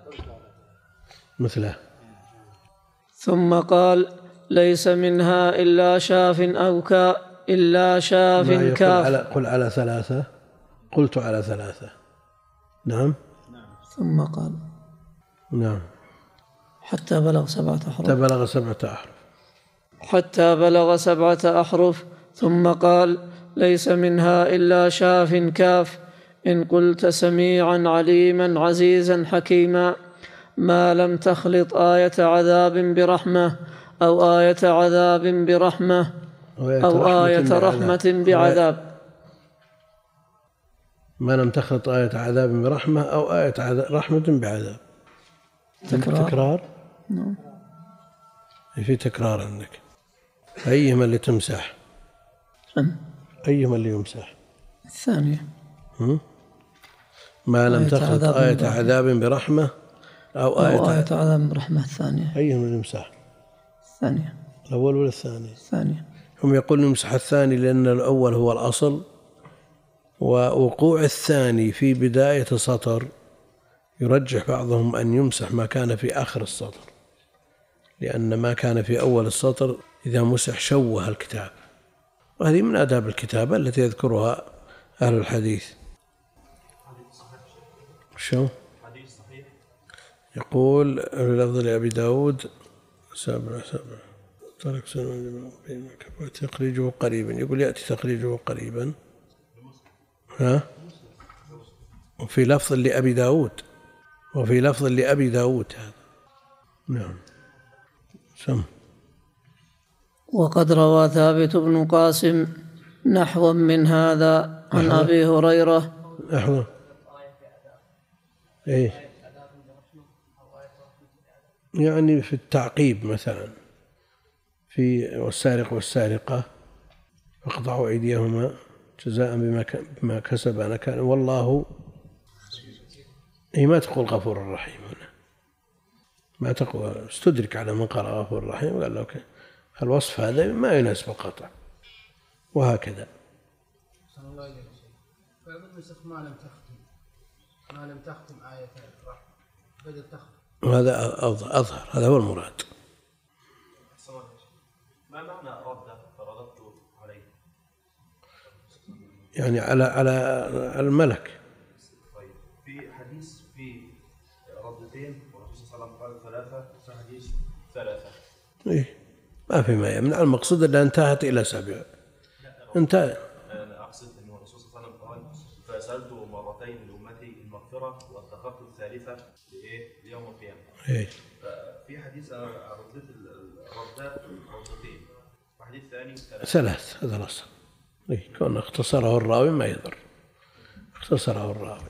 مثله، ثم قال ليس منها إلا شاف أو إلا شاف كاف. قل على ثلاثة قلت على ثلاثة. نعم. ثم قال نعم حتى بلغ 7 أحرف. حتى بلغ 7 أحرف. حتى بلغ 7 أحرف، ثم قال ليس منها إلا شاف كاف، إن قلت سميعا عليما عزيزا حكيما، ما لم تخلط آية عذاب برحمة أو آية عذاب برحمة أو آية رحمة بعذاب. ما لم تخلط آية عذاب برحمة أو آية رحمة بعذاب. تكرار. نعم. في تكرار عندك. أيهما اللي تمسح؟ أيهما اللي يمسح؟ الثانية. ما لم تخلط آية عذاب برحمة أو آية عذاب برحمة. الثانية. أيهما اللي يمسح؟ الثانية. الأول ولا الثاني؟ الثانية. هم يقولون يمسح الثاني لأن الأول هو الأصل، ووقوع الثاني في بداية سطر يرجح بعضهم أن يمسح ما كان في آخر السطر، لأن ما كان في أول السطر إذا مسح شوه الكتاب، وهذه من آداب الكتابة التي يذكرها أهل الحديث. شو؟ يقول في لفظ لأبي داود 7 ترك سنة تخريجه قريبا، يقول يأتي تخريجه قريبا. وفي لفظ لأبي داود هذا. نعم. سم. وقد روى ثابت بن قاسم نحوا من هذا عن أبي هريرة. نحو يعني في التعقيب مثلا في والسارق والسارقة فاقطعوا أيديهما جزاء بما كسب نكالا والله. ما تقول غفور رحيم هنا، ما تقول استدرك على من قال غفور رحيم، قال له الوصف هذا ما يناسب القطع، وهكذا. ما لم تختم آية الرحمة بدل تختم، وهذا أظهر، هذا هو المراد. ما معنى رددت عليه؟ يعني على الملك. طيب في حديث في ردتين والرسول صلى الله عليه وسلم قال 3 في حديث 3. ما في ما يمنع، المقصود أنها انتهت إلى 7. انتهى. أنا أقصد أن الرسول صلى الله عليه وسلم قال فسألت مرتين لأمتي المغفرة واتخذت الثالثة ليوم القيامة. في حديث أنا ردت الردات ردتين، وحديث ثاني 3. هذا الأصل. كون اختصره الراوي ما يضر، اختصره الراوي.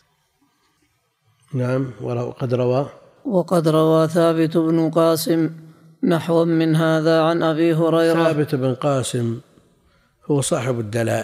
نعم. وقد روى ثابت بن قاسم نحو من هذا عن أبي هريرة. ثابت بن قاسم هو صاحب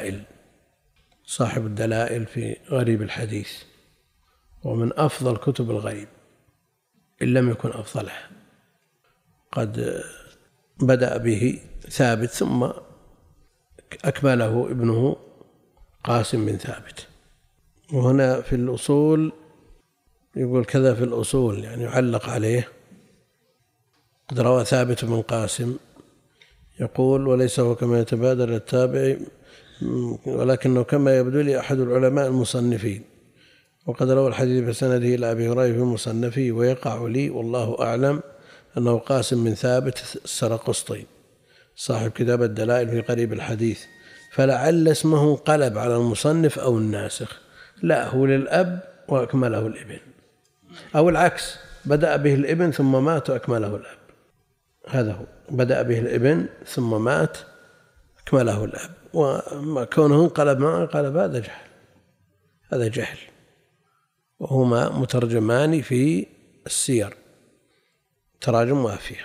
الدلائل في غريب الحديث، ومن أفضل كتب الغريب إن لم يكن أفضلها. قد بدأ به ثابت ثم أكمله ابنه قاسم بن ثابت. وهنا في الأصول يقول كذا في الأصول، يعني يعلق عليه. قد روى ثابت بن قاسم يقول وليس هو كما يتبادر التابع، ولكنه كما يبدو لي أحد العلماء المصنفين، وقد روى الحديث بسنده إلى أبي هريرة في مصنفه، ويقع لي والله أعلم أنه قاسم بن ثابت السرقسطي صاحب كتاب الدلائل في قريب الحديث، فلعل اسمه انقلب على المصنف أو الناسخ. لا، هو للأب وأكمله الابن، أو العكس، بدأ به الابن ثم مات وأكمله الأب. هذا هو، بدأ به الابن ثم مات أكمله الأب، وكونه انقلب ما انقلب هذا جهل، هذا جهل. وهما مترجمان في السير تراجم وافية،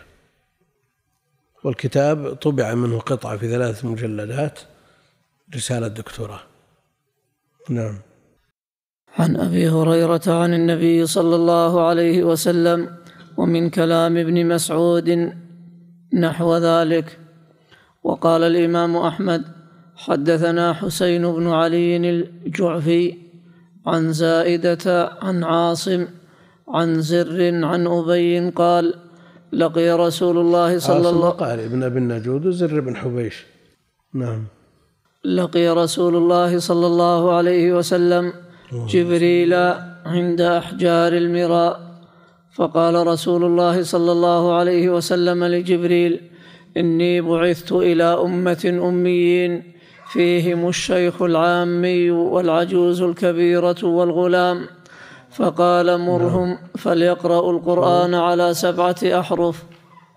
والكتاب طبع منه قطعة في 3 مجلدات، رسالة دكتوراه. نعم. عن أبي هريرة عن النبي صلى الله عليه وسلم ومن كلام ابن مسعود نحو ذلك. وقال الإمام أحمد: حدثنا حسين بن علي الجعفي عن زائدة عن عاصم عن زر عن أبي قال: لقي رسول الله صلى الله قال ابن أبي النجود وزر بن حبيش. نعم. لقي رسول الله صلى الله عليه وسلم جبريل عند أحجار المراء، فقال رسول الله صلى الله عليه وسلم لجبريل: إني بعثت إلى أمة أميين فيهم الشيخ العامي والعجوز الكبيرة والغلام، فقال: مرهم فليقرأوا القرآن على 7 أحرف.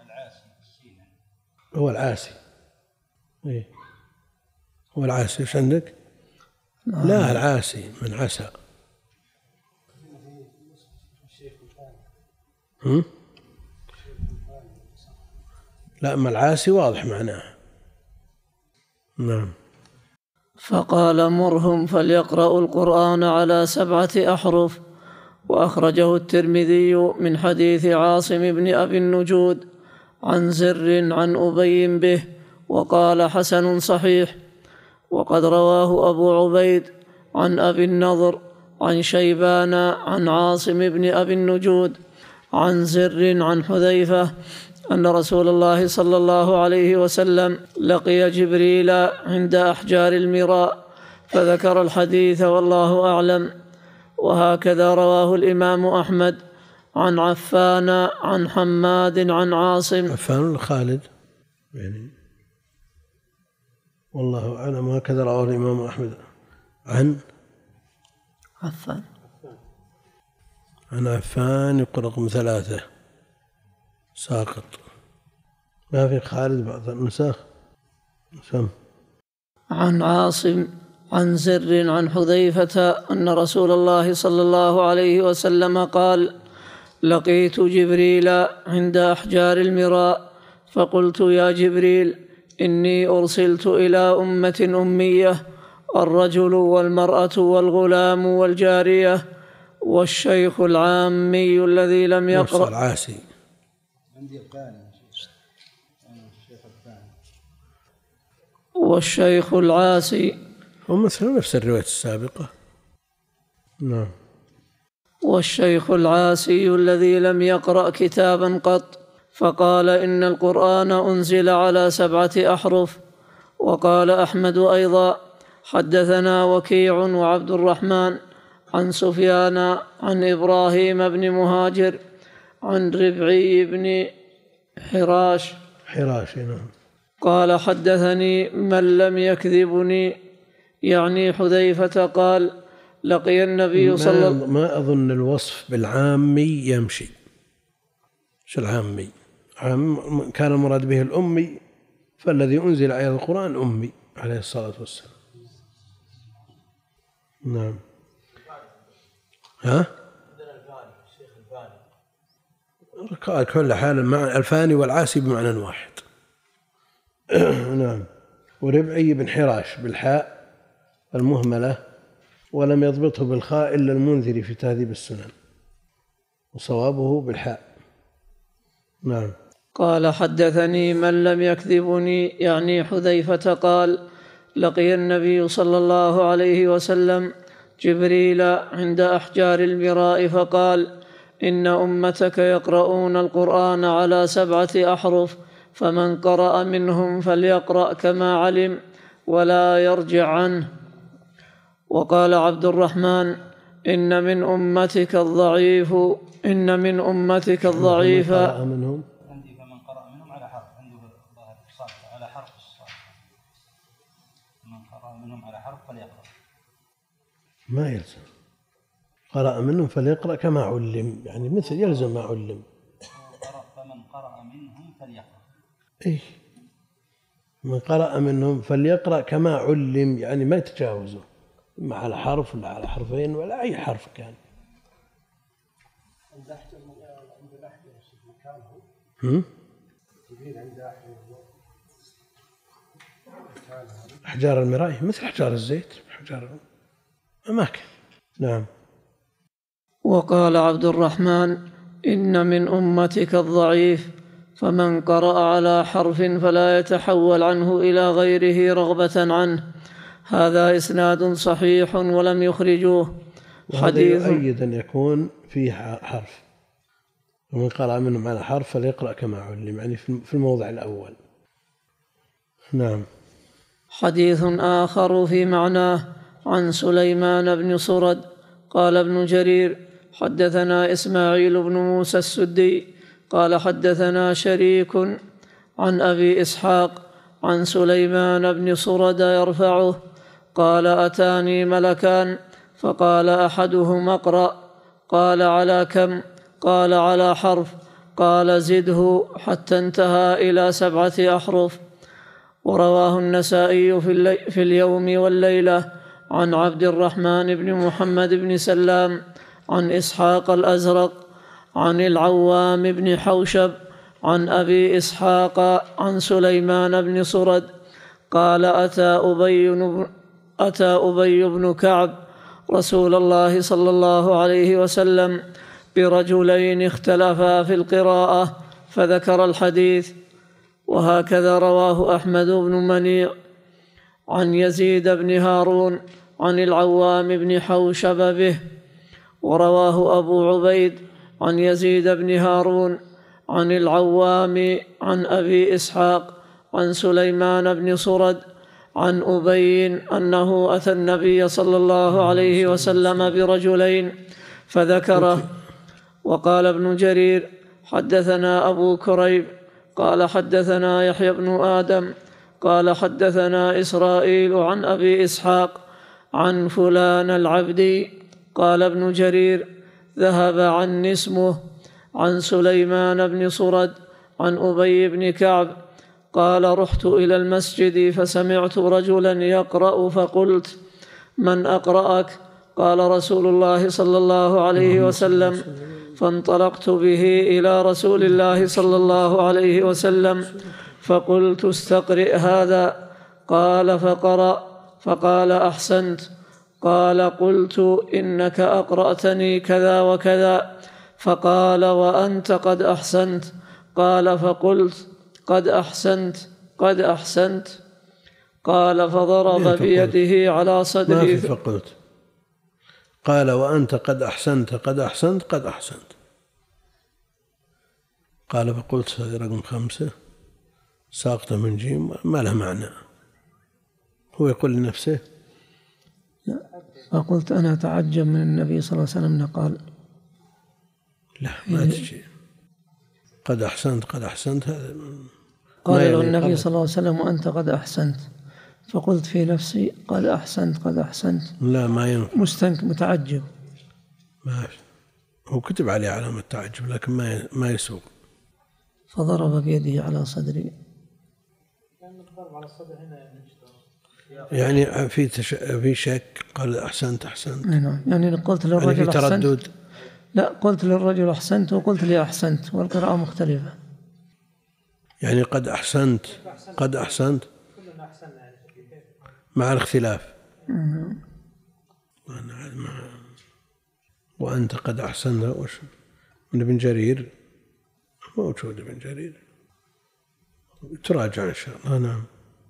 هو العاسي. هو العاسي. ايش عندك؟ لا، العاسي من عسى. لا، ما العاسي واضح معناه. نعم. فقال: مرهم فليقرأوا القرآن على 7 أحرف. وأخرجه الترمذي من حديث عاصم بن أبي النجود عن زر عن أبي به، وقال: حسن صحيح. وقد رواه أبو عبيد عن أبي النضر عن شيبان عن عاصم بن أبي النجود عن زر عن حذيفة أن رسول الله صلى الله عليه وسلم لقي جبريل عند أحجار المراء، فذكر الحديث والله أعلم. وهكذا رواه الإمام أحمد عن عفان عن حماد عن عاصم. عفان خالد يعني، والله أعلم. وهكذا رواه الإمام أحمد عن عفان يقول رقم 3 ساقط، ما في خالد بعض النساخ. عن عاصم عن زر عن حذيفة أن رسول الله صلى الله عليه وسلم قال: لقيت جبريل عند أحجار المراء، فقلت: يا جبريل، إني أرسلت إلى أمة أمية، الرجل والمرأة والغلام والجارية والشيخ العامي الذي لم يقرأ. العاسي والشيخ العاسي، ومثل نفس الرواية السابقة. نعم. والشيخ العاسي الذي لم يقرأ كتابا قط، فقال: إن القرآن أنزل على 7 أحرف. وقال أحمد أيضا: حدثنا وكيع وعبد الرحمن عن سفيان عن إبراهيم بن مهاجر عن ربعي بن حراش نعم. قال: حدثني من لم يكذبني، يعني حذيفة، قال: لقي النبي صلى الله عليه وسلم. ما أظن الوصف بالعامي يمشي. شو العامي؟ كان المراد به الأمي، فالذي أنزل عليه القرآن أمي عليه الصلاة والسلام. نعم. كل حال مع الفاني والعاسي بمعنى واحد. نعم. وربعي بن حراش بالحاء المهملة، ولم يضبطه بالخاء إلا المنذري في تهذيب السنن، وصوابه بالحاء. نعم. قال: حدثني من لم يكذبني، يعني حذيفة، قال: لقي النبي صلى الله عليه وسلم جبريل عند أحجار المراء، فقال: إن أمتك يقرؤون القرآن على 7 أحرف، فمن قرأ منهم فليقرأ كما علم ولا يرجع عنه. وقال عبد الرحمن: إن من أمتك الضعيف عندي فمن قرأ منهم على حرف، عنده الصاد على حرف الصاد، من قرأ منهم على حرف فليقرأ. ما يلزم قرأ منهم فليقرأ كما علم، يعني مثل يلزم ما علم. فمن قرأ منهم فليقرأ. إيه، من قرأ منهم فليقرأ كما علم، يعني ما يتجاوزه، إما على حرف ولا على حرفين ولا أي حرف كان. أحجار المراية مثل أحجار الزيت، أحجار أماكن. نعم. وقال عبد الرحمن: إن من أمتك الضعيف، فمن قرأ على حرف فلا يتحول عنه إلى غيره رغبة عنه. هذا إسناد صحيح ولم يخرجوه. حديث يؤيد أن يكون فيه حرف، ومن قرأ منهم على حرف فليقرأ كما علم، يعني في الموضع الأول. نعم. حديث آخر في معناه عن سليمان بن صرد قال ابن جرير: حدثنا إسماعيل بن موسى السدي قال حدثنا شريك عن أبي إسحاق عن سليمان بن صرد يرفعه قال: أتاني ملكان فقال أحدهما اقرأ، قال: على كم؟ قال: على حرف، قال: زده حتى انتهى إلى 7 أحرف. ورواه النسائي في اليوم والليلة عن عبد الرحمن بن محمد بن سلام عن إسحاق الأزرق عن العوام بن حوشب عن أبي إسحاق عن سليمان بن صرد قال: أتى أبي بن كعب رسول الله صلى الله عليه وسلم برجلين اختلفا في القراءة فذكر الحديث. وهكذا رواه أحمد بن منيع عن يزيد بن هارون عن العوام بن حوشب به. ورواه أبو عبيد عن يزيد بن هارون عن العوام عن أبي إسحاق عن سليمان بن صرد عن أبي أنه أتى النبي صلى الله عليه وسلم برجلين فذكره. وقال ابن جرير: حدثنا أبو كريب قال حدثنا يحيى بن آدم قال حدثنا إسرائيل عن أبي إسحاق عن فلان العبدي. قال ابن جرير: ذهب عني اسمه. عن سليمان بن صرد عن أبي بن كعب قال: رحت إلى المسجد فسمعت رجلا يقرأ فقلت: من أقرأك؟ قال: رسول الله صلى الله عليه وسلم. فانطلقت به إلى رسول الله صلى الله عليه وسلم فقلت: استقرئ هذا. قال: فقرأ فقال: أحسنت. قال: قلت: إنك أقرأتني كذا وكذا. فقال: وأنت قد أحسنت. قال: فقلت: قد أحسنت قد أحسنت. قال: فضرب بيده على صدره. ما في فقلت، قال: وأنت قد أحسنت قد أحسنت قد أحسنت. قال: فقلت هذه رقم 5 ساقطة من جيم ما له معنى. هو يقول لنفسه. فقلت: أنا أتعجب من النبي صلى الله عليه وسلم قال. لا ما تجي قد أحسنت قد أحسنت. هذا قال له النبي صلى الله عليه وسلم: وأنت قد أحسنت. فقلت في نفسي: قد أحسنت قد أحسنت. لا ما ينفع. متعجب. ما هو كتب عليه علامة تعجب لكن ما يسوق. فضرب بيده على صدري. يعني في شك. قال: أحسنت أحسنت. يعني قلت للرجل يعني في أحسنت. تردد. لا، قلت للرجل أحسنت وقلت لي أحسنت، والقراءة مختلفة. يعني قد أحسنت قد أحسنت مع الاختلاف. وأنت قد أحسنت وش من ابن جرير موجود. ابن جرير تراجع إن شاء الله. نعم.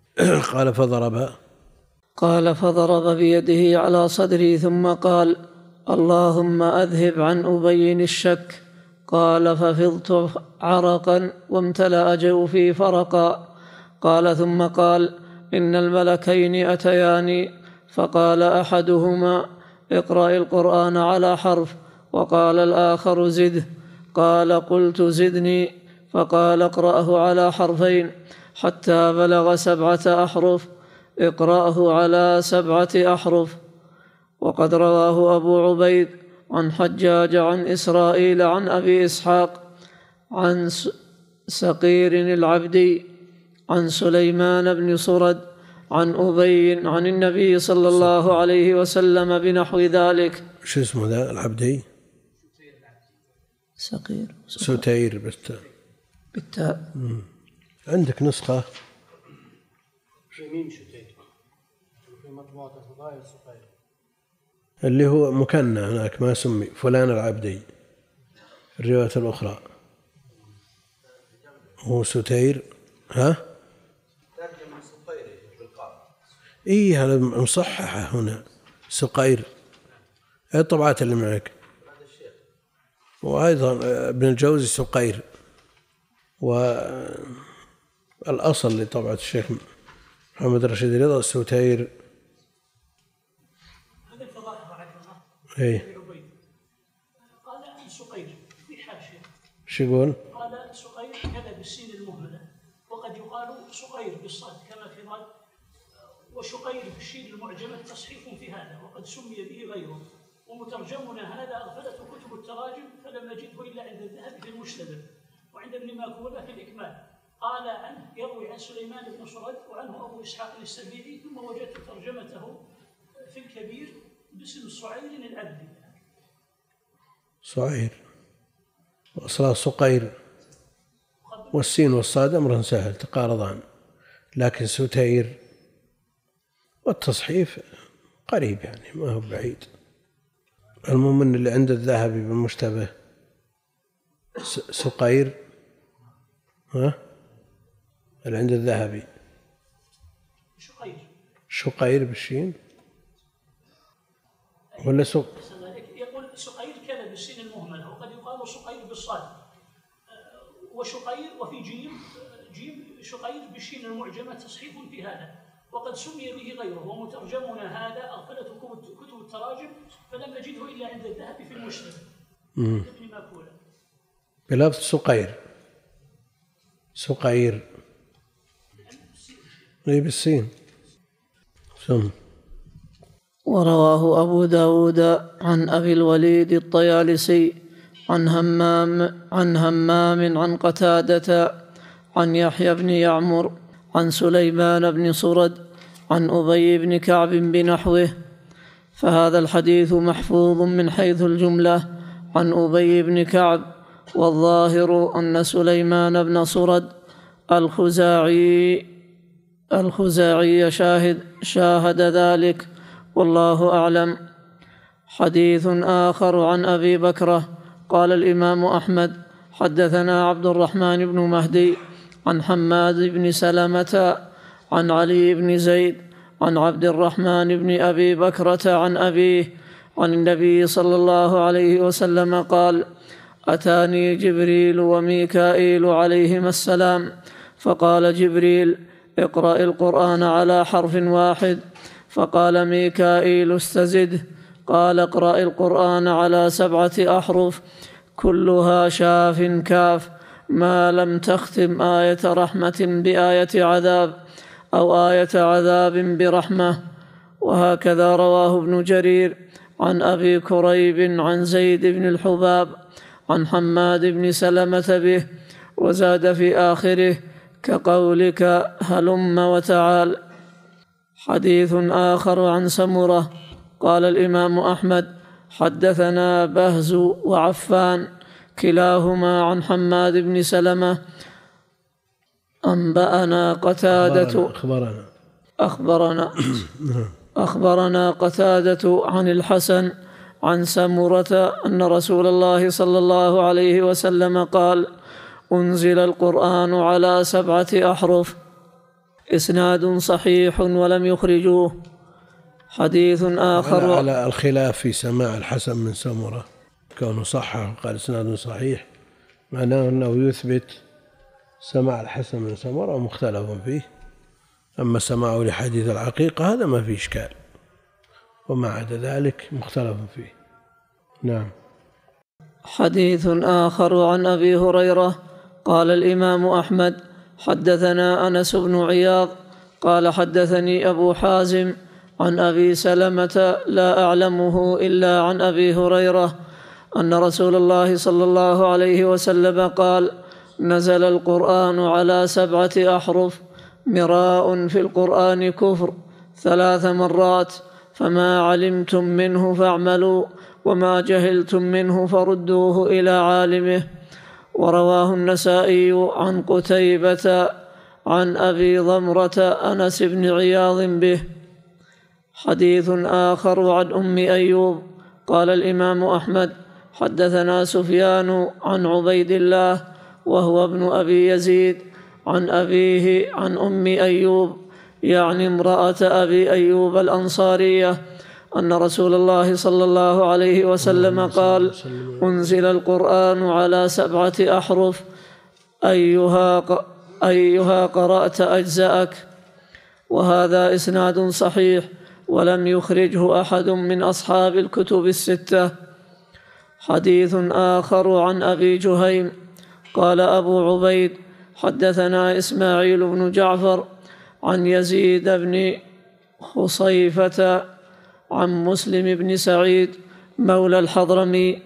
قال: فضرب بيده على صدري ثم قال: اللهم أذهب عن أبي الشك. قال: ففضت عرقا وامتلأ جوفي فرقا. قال: ثم قال: إن الملكين أتياني فقال أحدهما: اقرأ القرآن على حرف، وقال الآخر: زده. قال: قلت: زدني. فقال: اقرأه على حرفين حتى بلغ 7 أحرف، اقرأه على 7 أحرف. وقد رواه أبو عبيد عن حجاج عن إسرائيل عن أبي إسحاق عن سقير العبدي عن سليمان بن صرد عن أبي عن النبي صلى الله عليه وسلم بنحو ذلك. شو اسمه ذا العبدي؟ سقير ستير بالتاء. عندك نسخة اللي هو مكنى هناك ما سمي فلان العبدي، الرواية الأخرى هو ستير. ها؟ إيه هذا مصححة هنا سقير. هذه الطبعات اللي معك. وأيضا ابن الجوزي سقير، والأصل لطبعة الشيخ محمد رشيد رضا ستير. هذا الفضائح رحمه الله. إيه. قال سقير في حاشية. شو يقول؟ قال سقير كذا بالسين المهملة، وقد يقال سقير بالصاد كما في ضاد، وشقير بالشين المعجمة تصحيف في هذا، وقد سمي به غيره، ومترجمنا هذا أغفلته كتب التراجم فلم نجده إلا عند الذهبي في المشتبه، وعند ابن ماكولة في الإكمال. قال عنه يروي عن سليمان بن صرد وعنه أبو إسحاق السبيعي، ثم وجدت ترجمته في الكبير باسم صعير العبدي. صعير وأصلها سقير، والسين والصاد أمر سهل تقارضان، لكن ستير والتصحيف قريب يعني ما هو بعيد. المهم اللي عند الذهبي بالمشتبه سقير. ها؟ اللي عند الذهبي شقير بالشين ولا يقول سقير كذا بالسين المهملة، وقد يقال سقير بالصاد، وشقير وفي جيم شقير بالشين المعجمة تصحيف في هذا، وقد سمي به غيره، ومترجمنا هذا أغفلته كتب التراجم فلم نجده إلا عند الذهبي في المشتبه. ابن ماكولة بلفظ سقير بالسين. ورواه أبو داود عن أبي الوليد الطيالسي عن همام عن قتادة عن يحيى بن يعمر عن سليمان بن صرد عن أبي بن كعب بنحوه، فهذا الحديث محفوظ من حيث الجملة عن أبي بن كعب، والظاهر أن سليمان بن صرد الخزاعي شاهد ذلك، والله أعلم. حديث آخر عن أبي بكرة. قال الإمام أحمد حدثنا عبد الرحمن بن مهدي عن حماد بن سلمة عن علي بن زيد عن عبد الرحمن بن أبي بكرة عن أبيه عن النبي صلى الله عليه وسلم قال: أتاني جبريل وميكائيل عليهما السلام، فقال جبريل: اقرأ القرآن على حرف واحد، فقال ميكائيل: استزده، قال: اقرأ القرآن على 7 أحرف كلها شاف كاف، ما لم تختم آية رحمة بآية عذاب أو آية عذاب برحمة. وهكذا رواه ابن جرير عن أبي كريب عن زيد بن الحباب عن حماد بن سلمة به، وزاد في آخره: كقولك هلم وتعال. حديث آخر عن سمرة. قال الإمام أحمد حدثنا بهز وعفان كلاهما عن حماد بن سلمة أنبأنا قتادة أخبرنا قتادة عن الحسن عن سمرة أن رسول الله صلى الله عليه وسلم قال: أنزل القرآن على 7 أحرف. إسناد صحيح ولم يخرجوه. حديث آخر على الخلاف في سماع الحسن من سمرة، كونه صحح قال إسناد صحيح، معناه أنه يثبت سماع الحسن من سمرة مختلف فيه. أما سماعه لحديث العقيقة هذا ما فيه إشكال، وما عدا ذلك مختلف فيه. نعم. حديث آخر عن أبي هريرة. قال الإمام أحمد حدثنا أنس بن عياض قال حدثني أبو حازم عن أبي سلمة لا أعلمه إلا عن أبي هريرة أن رسول الله صلى الله عليه وسلم قال: نزل القرآن على 7 أحرف مراء في القرآن كفر 3 مرات، فما علمتم منه فاعملوا وما جهلتم منه فردوه إلى عالمه. ورواه النسائي عن قتيبة عن أبي ضمرة أنس بن عياض به. حديث آخر عن أم أيوب. قال الإمام أحمد: حدثنا سفيان عن عبيد الله وهو ابن أبي يزيد عن أبيه عن أم أيوب، يعني امرأة أبي أيوب الأنصارية، أن رسول الله صلى الله عليه وسلم قال: أنزل القرآن على 7 أحرف، أيها قرأت أجزأك. وهذا إسناد صحيح، ولم يخرجه أحد من أصحاب الكتب ال6. حديث آخر عن أبي جهيم. قال أبو عبيد: حدثنا إسماعيل بن جعفر عن يزيد بن خصيفة عن مسلم بن سعيد مولى الحضرمي،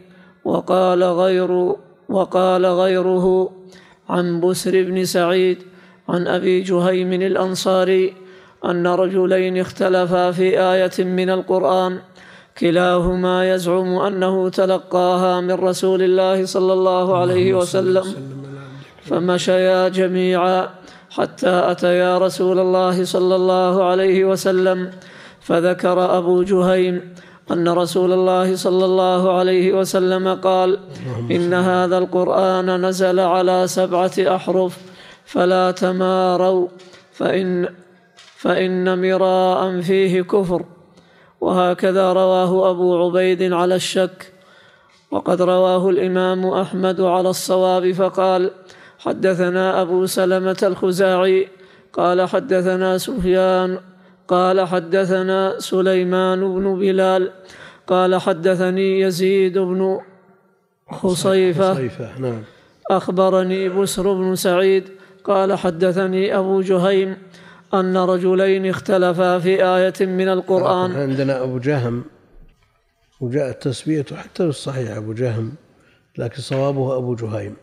وقال غيره عن بسر بن سعيد عن أبي جهيم الأنصاري أن رجلين اختلفا في آية من القرآن، كلاهما يزعم أنه تلقاها من رسول الله صلى الله عليه وسلم، فمشيا جميعا حتى أتيا رسول الله صلى الله عليه وسلم، فذكر أبو جهيم أن رسول الله صلى الله عليه وسلم قال: إن هذا القرآن نزل على 7 أحرف فلا تماروا فإن مراء فيه كفر. وهكذا رواه أبو عبيد على الشك. وقد رواه الإمام أحمد على الصواب فقال: حدثنا أبو سلمة الخزاعي قال حدثنا سفيان قال حدثنا سليمان بن بلال قال حدثني يزيد بن خصيفة أخبرني بسر بن سعيد قال حدثني أبو جهيم أن رجلين اختلفا في آية من القرآن. عندنا أبو جهم، وجاء التسمية حتى بالصحيح أبو جهم، لكن صوابه أبو جهيم.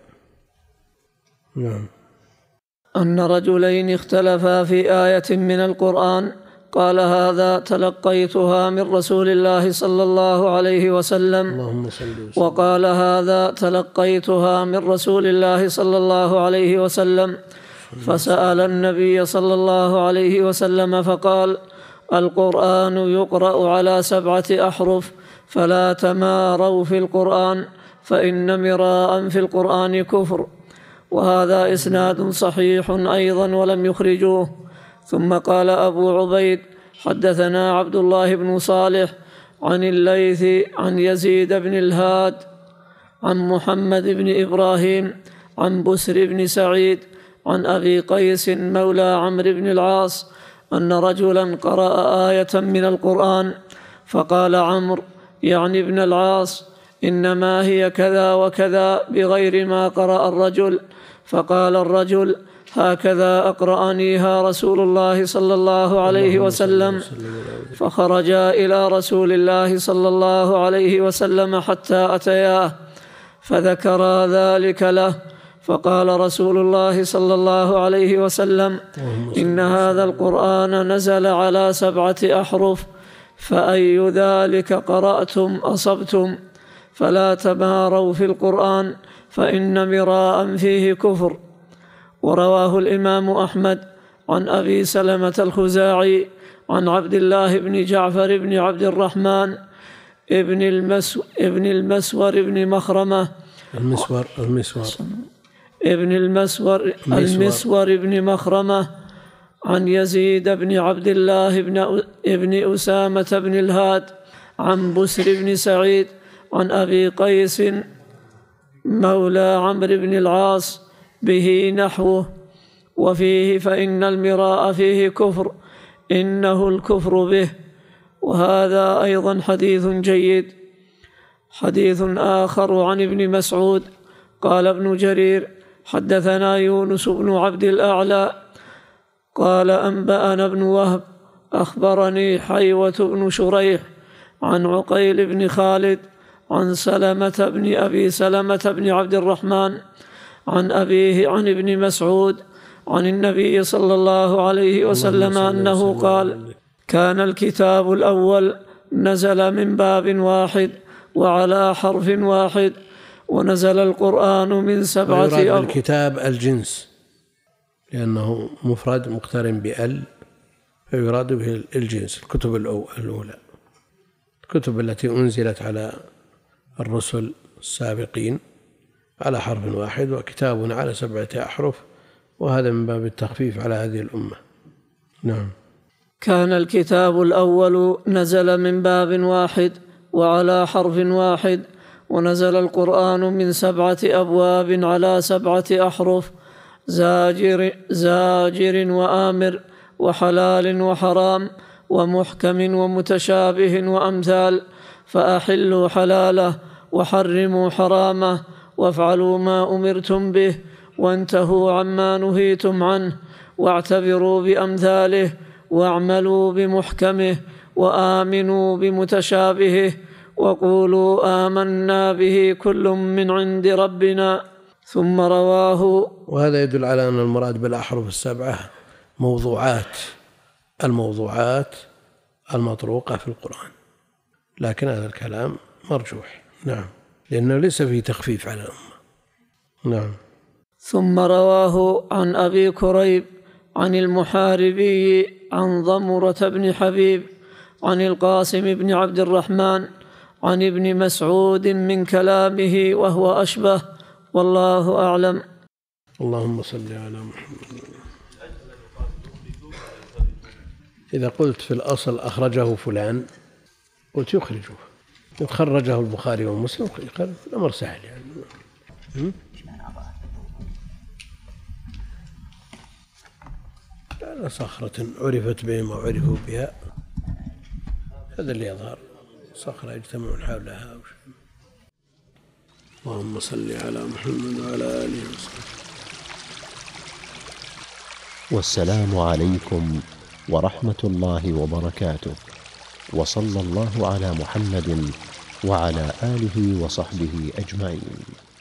نعم. أن رجلين اختلفا في آية من القرآن، قال: هذا تلقيتها من رسول الله صلى الله عليه وسلم، وقال: هذا تلقيتها من رسول الله صلى الله عليه وسلم. فسأل النبي صلى الله عليه وسلم فقال: القرآن يقرأ على 7 أحرف فلا تماروا في القرآن فإن مراء في القرآن كفر. وهذا إسناد صحيح أيضا ولم يخرجوه. ثم قال أبو عبيد: حدثنا عبد الله بن صالح عن الليث عن يزيد بن الهاد عن محمد بن إبراهيم عن بسر بن سعيد عن أبي قيس مولى عمرو بن العاص أن رجلا قرأ آية من القرآن، فقال عمرو يعني ابن العاص: إنما هي كذا وكذا بغير ما قرأ الرجل. فقال الرجل: هكذا أقرأنيها رسول الله صلى الله عليه وسلم. فخرجا إلى رسول الله صلى الله عليه وسلم حتى أتياه فذكرا ذلك له، فقال رسول الله صلى الله عليه وسلم: إن هذا القرآن نزل على 7 أحرف، فأي ذلك قرأتم أصبتم، فلا تماروا في القرآن فإن مراء فيه كفر. ورواه الإمام أحمد عن أبي سلمة الخزاعي عن عبد الله بن جعفر بن عبد الرحمن ابن المسور بن مخرمة المسور بن مخرمة عن يزيد بن عبد الله بن أسامة بن الهاد عن بسر بن سعيد عن أبي قيس مولى عمرو بن العاص به نحوه. وفيه: فإن المراء فيه كفر، إنه الكفر به. وهذا أيضا حديث جيد. حديث آخر عن ابن مسعود. قال ابن جرير: حدثنا يونس بن عبد الأعلى قال أنبأنا ابن وهب أخبرني حيوة بن شريح عن عقيل بن خالد عن سلمة بن أبي سلمة بن عبد الرحمن عن أبيه عن ابن مسعود عن النبي صلى الله عليه وسلم أنه قال: كان الكتاب الأول نزل من باب واحد وعلى حرف واحد، ونزل القرآن من 7 يراد بالكتاب الجنس لأنه مفرد مقترن بأل، فيراد به الجنس. الكتب الأولى الكتب التي أنزلت على الرسل السابقين على حرف واحد، وكتاب على 7 أحرف، وهذا من باب التخفيف على هذه الأمة. نعم. كان الكتاب الأول نزل من باب واحد وعلى حرف واحد، ونزل القرآن من 7 أبواب على 7 أحرف، زاجر وآمر وحلال وحرام ومحكم ومتشابه وأمثال، فأحلوا حلاله وحرموا حرامه، وافعلوا ما أمرتم به وانتهوا عما نهيتم عنه، واعتبروا بأمثاله، واعملوا بمحكمه، وآمنوا بمتشابهه، وقولوا آمنا به كل من عند ربنا. ثم رواه. وهذا يدل على أن المراد بالأحرف 7 الموضوعات المطروقة في القرآن، لكن هذا الكلام مرجوح. نعم، لأنه ليس فيه تخفيف على الأمة. نعم. ثم رواه عن أبي كريب عن المحاربي عن ضمرة بن حبيب عن القاسم بن عبد الرحمن عن ابن مسعود من كلامه وهو أشبه، والله أعلم. اللهم صل على محمد. إذا قلت في الأصل أخرجه فلان، قلت يخرجه، خرجه البخاري ومسلم، الأمر سهل يعني. لا صخرة عرفت بهم وعرفوا بها، هذا اللي يظهر، صخرة يجتمعون حولها. اللهم صل على محمد وعلى آله وصحبه. والسلام عليكم ورحمة الله وبركاته، وصلى الله على محمد وعلى آله وصحبه أجمعين.